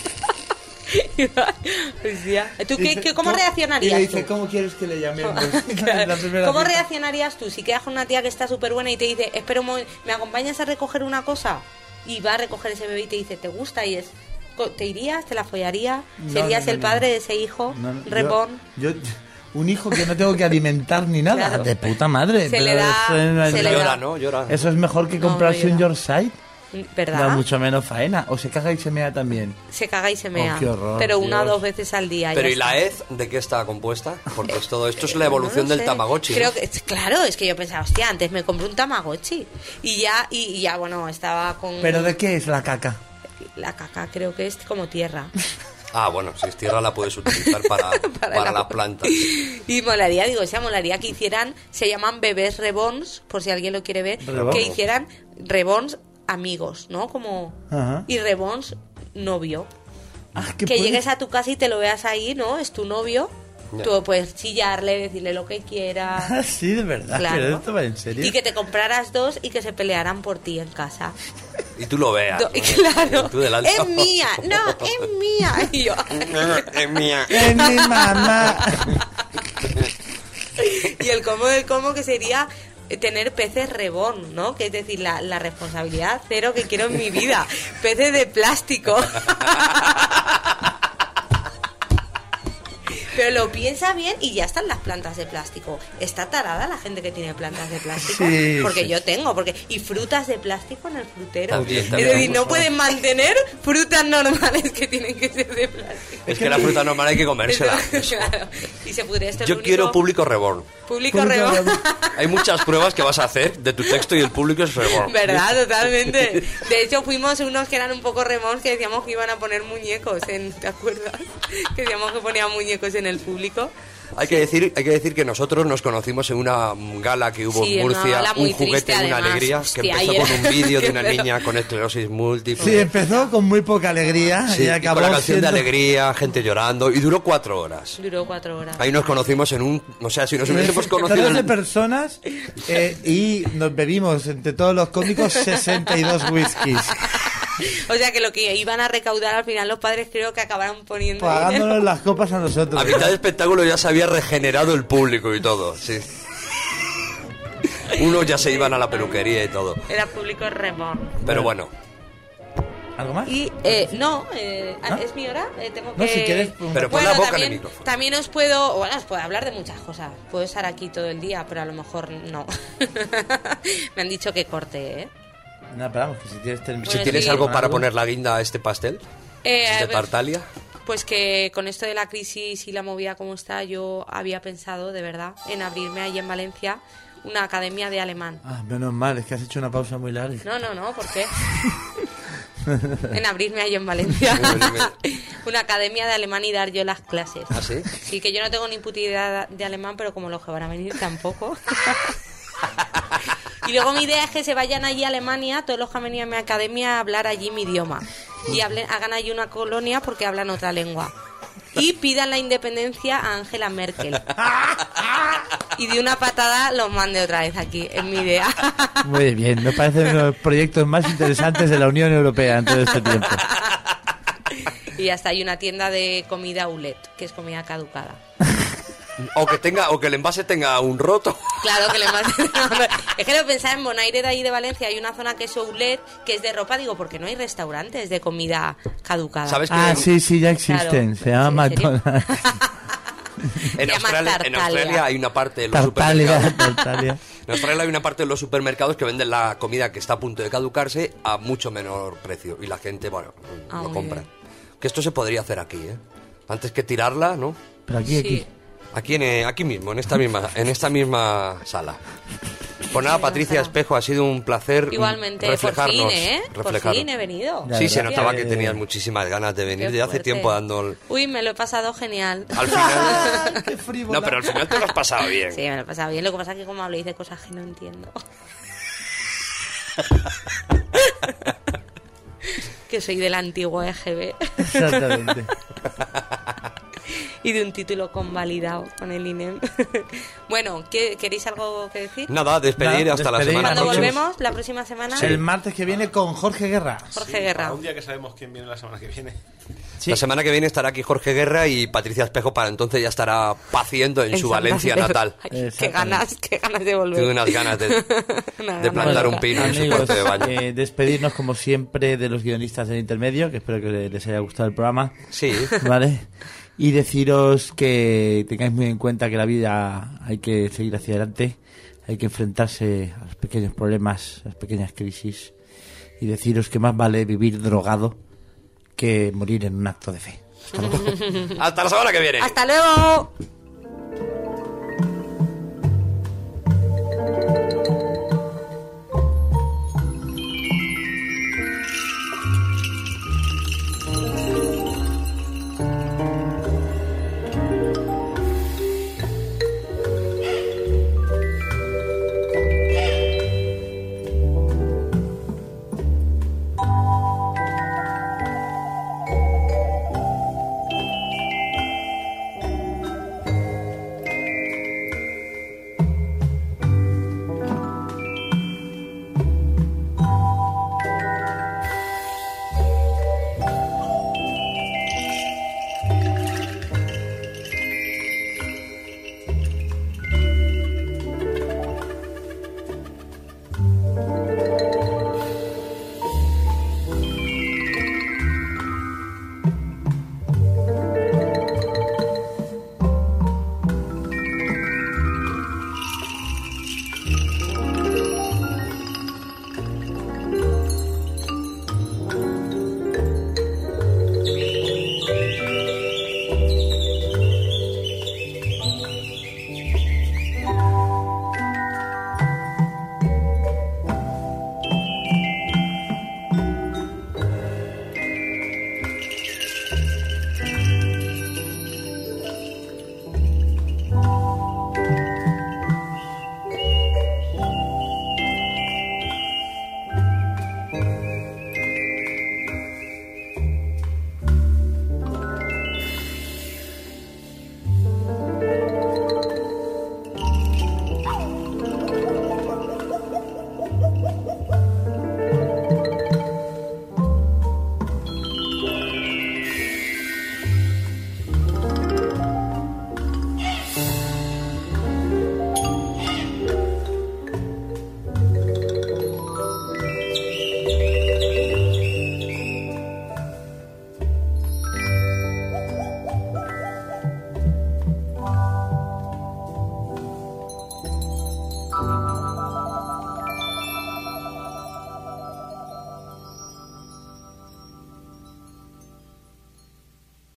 Y va, hostia. ¿Tú qué, Dice, qué- cómo ¿cómo? reaccionarías Y le dice, tú? ¿cómo quieres que le llamemos? Claro. La primera ¿Cómo cita. reaccionarías tú si quedas con una tía que está súper buena y te dice, espera un momento, ¿me acompañas a recoger una cosa? Y va a recoger ese bebé y te dice, ¿te gusta? Y es, ¿te irías? ¿Te la follarías? No, ¿Serías no, no, el no. padre de ese hijo? No, no, yo- Reborn. yo, un hijo que no tengo que alimentar ni nada. Claro. De puta madre. Se pero le da- eso, no es se le nada. da- Llora, ¿no? Llora. Eso es mejor que No, comprarse no un llora. Yorkshire. ¿Verdad? Da mucho menos faena. O se caga y se mea también. Se caga y se mea. Oh, qué horror, pero una o Dios. dos veces al día. Pero ya ¿y la está. hez de qué está compuesta? Porque es todo esto es la No evolución lo del sé. Tamagotchi. Creo ¿no? que, claro, es que yo pensaba, hostia, antes me compré un Tamagotchi. Y ya, y, y ya bueno, estaba con... ¿Pero de qué es la caca? La caca creo que es como tierra. Ah, bueno, si es tierra la puedes utilizar para, para, la- las plantas. Y molaría, digo, o sea, molaría que hicieran, se llaman bebés reborns, por si alguien lo quiere ver, Reborn. que hicieran reborns amigos, ¿no? Como... Ajá. Y reborns novio. Ah, Que puedes- llegues a tu casa y te lo veas ahí, ¿no? Es tu novio. Ya. Tú puedes chillarle, decirle lo que Ah, quieras. sí, de verdad. Claro. Pero esto va en serio. Y que te compraras dos y que se pelearan por ti en casa. Y tú lo veas. Do- ¿no? claro. Tú delante. Es mía. No, es mía. Y yo... Es mía. Es mi mamá. Y el cómo del cómo que sería tener peces reborn, ¿no? Que es decir, la, la responsabilidad cero que quiero en mi vida. Peces de plástico. Pero lo piensa bien y ya están las plantas de plástico. Está tarada la gente que tiene plantas de plástico. Sí, porque sí. yo tengo, porque y frutas de plástico en el frutero. También, es también. decir, no pueden mantener frutas normales que tienen que ser de plástico. Es que la fruta normal hay que comérsela. Claro. Y se pudre esto. Yo lo quiero único- público reborn. Público, Público reborn. reborn. Hay muchas pruebas que vas a hacer de tu texto y el público es reborn. ¿Verdad? Totalmente. De hecho, fuimos unos que eran un poco remons que decíamos que iban a poner muñecos en... ¿Te acuerdas? Que decíamos que ponían muñecos en el público. Hay que decir, hay que decir que nosotros nos conocimos en una gala que hubo Sí, en en una Murcia, gala muy un juguete triste, de una además. alegría, Hostia, que empezó y era- con un vídeo de una Pero- niña con esclerosis múltiple. Sí, empezó con muy poca alegría Sí, y y acabó con la canción siendo... de alegría, gente llorando, y duró cuatro horas. Duró cuatro horas. Ahí nos conocimos en un... O sea, si nos hubiésemos conocido... trece en- personas eh, y nos bebimos entre todos los cómicos sesenta y dos whiskies. O sea que lo que iban a recaudar al final los padres creo que acabaron poniendo Pagándonos dinero. las copas a nosotros. A mitad de espectáculo ya se había regenerado el público y todo, sí. Unos ya se iban a la peluquería y todo. Era público reborn. Pero bueno, ¿Algo más? Y eh, no, eh, ¿No? ¿es mi hora? Eh, tengo No, que... si quieres, Pero pon Bueno, la boca también, en el micrófono. también os puedo, bueno, os puedo hablar de muchas cosas. Puedo estar aquí todo el día, pero a lo mejor no. Me han dicho que corte, ¿eh? No, esperamos, que si tienes term- si Bueno, tienes sí. algo para poner la guinda a este pastel Eh, a de ver, Tartaglia. Pues que con esto de la crisis y la movida como está, yo había pensado, de verdad, en abrirme ahí en Valencia una academia de alemán. Ah, menos mal, es que has hecho una pausa muy larga. No, no, no, ¿por qué? En abrirme ahí en Valencia una academia de alemán y dar yo las clases. ¿Ah, sí? Sí, que yo no tengo ni puta idea de alemán, pero como los que van a venir tampoco. Y luego mi idea es que se vayan allí a Alemania, todos los que han venido a mi academia, a hablar allí mi idioma. Y hablen, hagan allí una colonia porque hablan otra lengua. Y pidan la independencia a Angela Merkel. Y de una patada los mande otra vez aquí, es mi idea. Muy bien, me parecen uno de los proyectos más interesantes de la Unión Europea en todo este tiempo. Y hasta hay una tienda de comida Ulet, que es comida caducada. O que tenga, o que el envase tenga un roto. Claro que le mando. Es que lo pensaba en Bonaire de ahí de Valencia, hay una zona que es Oulet, que es de ropa, digo, porque no hay restaurantes de comida caducada. ¿Sabes que Ah, en, sí, sí, ya existen. Claro. Se llama Sí, ¿en serio? McDonald's. en Se llama Australia, en Tartaglia. Australia hay una parte de los Tartaglia, supermercados? Tartaglia. En Australia hay una parte de los supermercados que venden la comida que está a punto de caducarse a mucho menor precio. Y la gente, bueno, Ah, lo muy compra. bien. Que esto se podría hacer aquí, ¿eh? Antes que tirarla, ¿no? Pero aquí, aquí. Sí. Aquí, en, eh, aquí mismo, en esta misma, en esta misma sala. Pues nada, Sí, Patricia sala. Espejo, ha sido un placer Igualmente, por reflejarnos. fin, ¿eh? Por reflejarnos. fin he venido. Ya, Sí, ya, se ya. notaba que Eh, tenías muchísimas ganas de venir Qué de hace fuerte. tiempo dando... el- Uy, me lo he pasado genial. Al final... Qué frívola. No, pero al final te lo has pasado bien. Sí, me lo he pasado bien. Lo que pasa es que como habléis de cosas que no entiendo. Que soy del antiguo E G B. Exactamente. Y de un título convalidado con el I N E M. Bueno, ¿qué, ¿queréis algo que decir? Nada, despedir Nada, hasta la despedir. semana ¿Cuándo próxima. volvemos? ¿La próxima semana? El martes que viene con Jorge Guerra. Jorge Para Guerra. un día que sabemos quién viene la semana que viene. Sí. La semana que viene estará aquí Jorge Guerra y Patricia Espejo para entonces ya estará paciendo en En su San Valencia Pedro. natal. Ay, qué Exactamente. ganas, qué ganas de volver. Tengo unas ganas de, Una de gana plantar loca. un pino en su Amigos, cuarto de baño. eh, despedirnos como siempre de los guionistas del intermedio, que espero que les haya gustado el programa. Sí, ¿Vale? Y deciros que tengáis muy en cuenta que la vida hay que seguir hacia adelante, hay que enfrentarse a los pequeños problemas, a las pequeñas crisis, y deciros que más vale vivir drogado que morir en un acto de fe. Hasta luego. hasta la semana que viene. ¡Hasta luego!